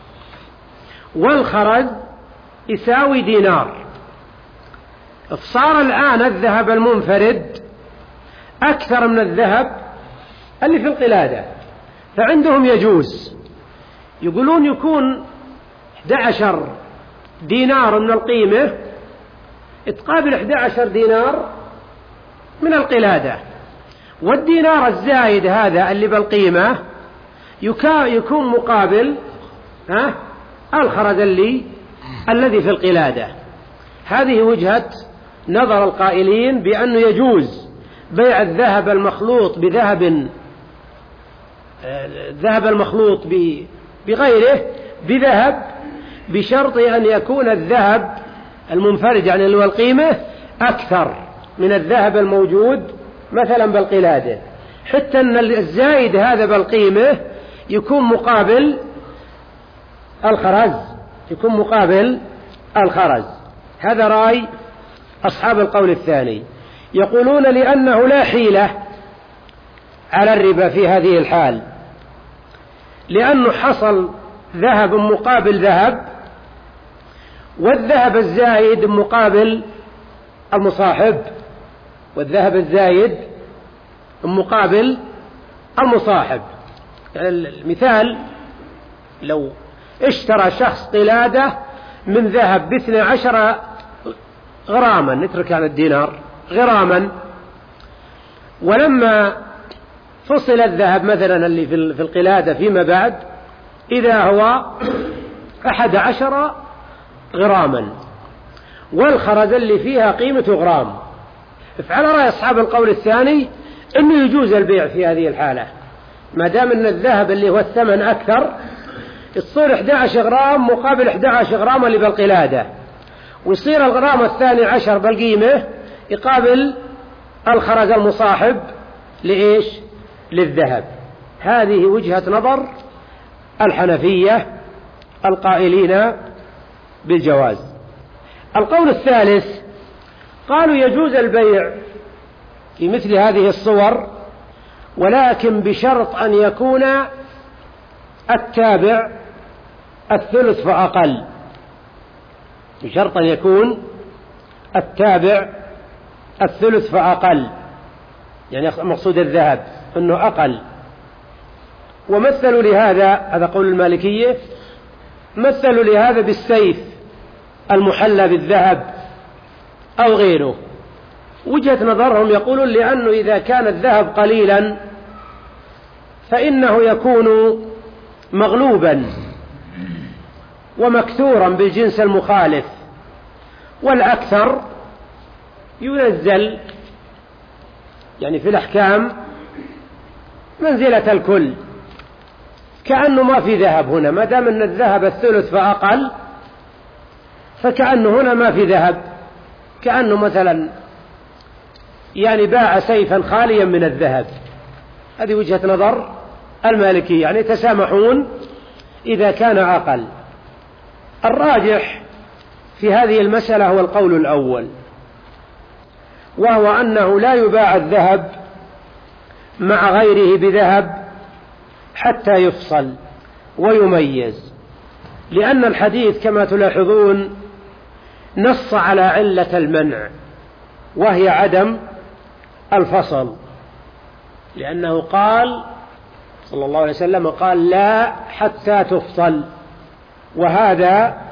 والخرز يساوي دينار، فصار الآن الذهب المنفرد أكثر من الذهب اللي في القلادة. فعندهم يجوز، يقولون يكون إحدى عشر دينار من القيمة تقابل إحدى عشر دينار من القلادة، والدينار الزايد هذا اللي بالقيمة يكون مقابل ها الخرز اللي الذي في القلادة. هذه وجهة نظر القائلين بأنه يجوز بيع الذهب المخلوط بذهب الذهب المخلوط بغيره بذهب، بشرط أن يكون الذهب المنفرج يعني اللي هو القيمة أكثر من الذهب الموجود مثلا بالقلادة، حتى أن الزايد هذا بالقيمة يكون مقابل الخرز يكون مقابل الخرز. هذا رأي أصحاب القول الثاني، يقولون لأنه لا حيلة على الربا في هذه الحال، لأنه حصل ذهب مقابل ذهب، والذهب الزايد مقابل المصاحب والذهب الزايد مقابل المصاحب. يعني المثال لو اشترى شخص قلادة من ذهب باثنى عشر غراما، نترك عن الدينار غراما، ولما فصل الذهب مثلا اللي في القلادة فيما بعد إذا هو أحد عشر غراما، والخرز اللي فيها قيمة غرام. فعلى رأي أصحاب القول الثاني أنه يجوز البيع في هذه الحالة، ما دام أن الذهب اللي هو الثمن أكثر تصير إحدى عشر غرام مقابل إحدى عشر غرام اللي بالقلادة، ويصير الغرام الثاني عشر بالقيمة يقابل الخرز المصاحب لإيش؟ للذهب. هذه وجهة نظر الحنفية القائلين بالجواز. القول الثالث قالوا يجوز البيع في مثل هذه الصور، ولكن بشرط أن يكون التابع الثلث فأقل، بشرط أن يكون التابع الثلث فأقل، يعني مقصود الذهب أنه أقل. ومثلوا لهذا، هذا قول المالكية، مثلوا لهذا بالسيف المحلى بالذهب أو غيره. وجهة نظرهم يقولون لأنه إذا كان الذهب قليلا فإنه يكون مغلوبا ومكثورا بالجنس المخالف، والأكثر ينزل يعني في الأحكام منزلة الكل، كأنه ما في ذهب هنا، ما دام أن الذهب الثلث فأقل فكأنه هنا ما في ذهب، كأنه مثلا يعني باع سيفا خاليا من الذهب. هذه وجهة نظر المالكية، يعني تسامحون إذا كان أقل. الراجح في هذه المسألة هو القول الأول، وهو أنه لا يباع الذهب مع غيره بذهب حتى يفصل ويميز، لأن الحديث كما تلاحظون نص على علة المنع وهي عدم الفصل، لأنه قال صلى الله عليه وسلم قال لا حتى تفصل، وهذا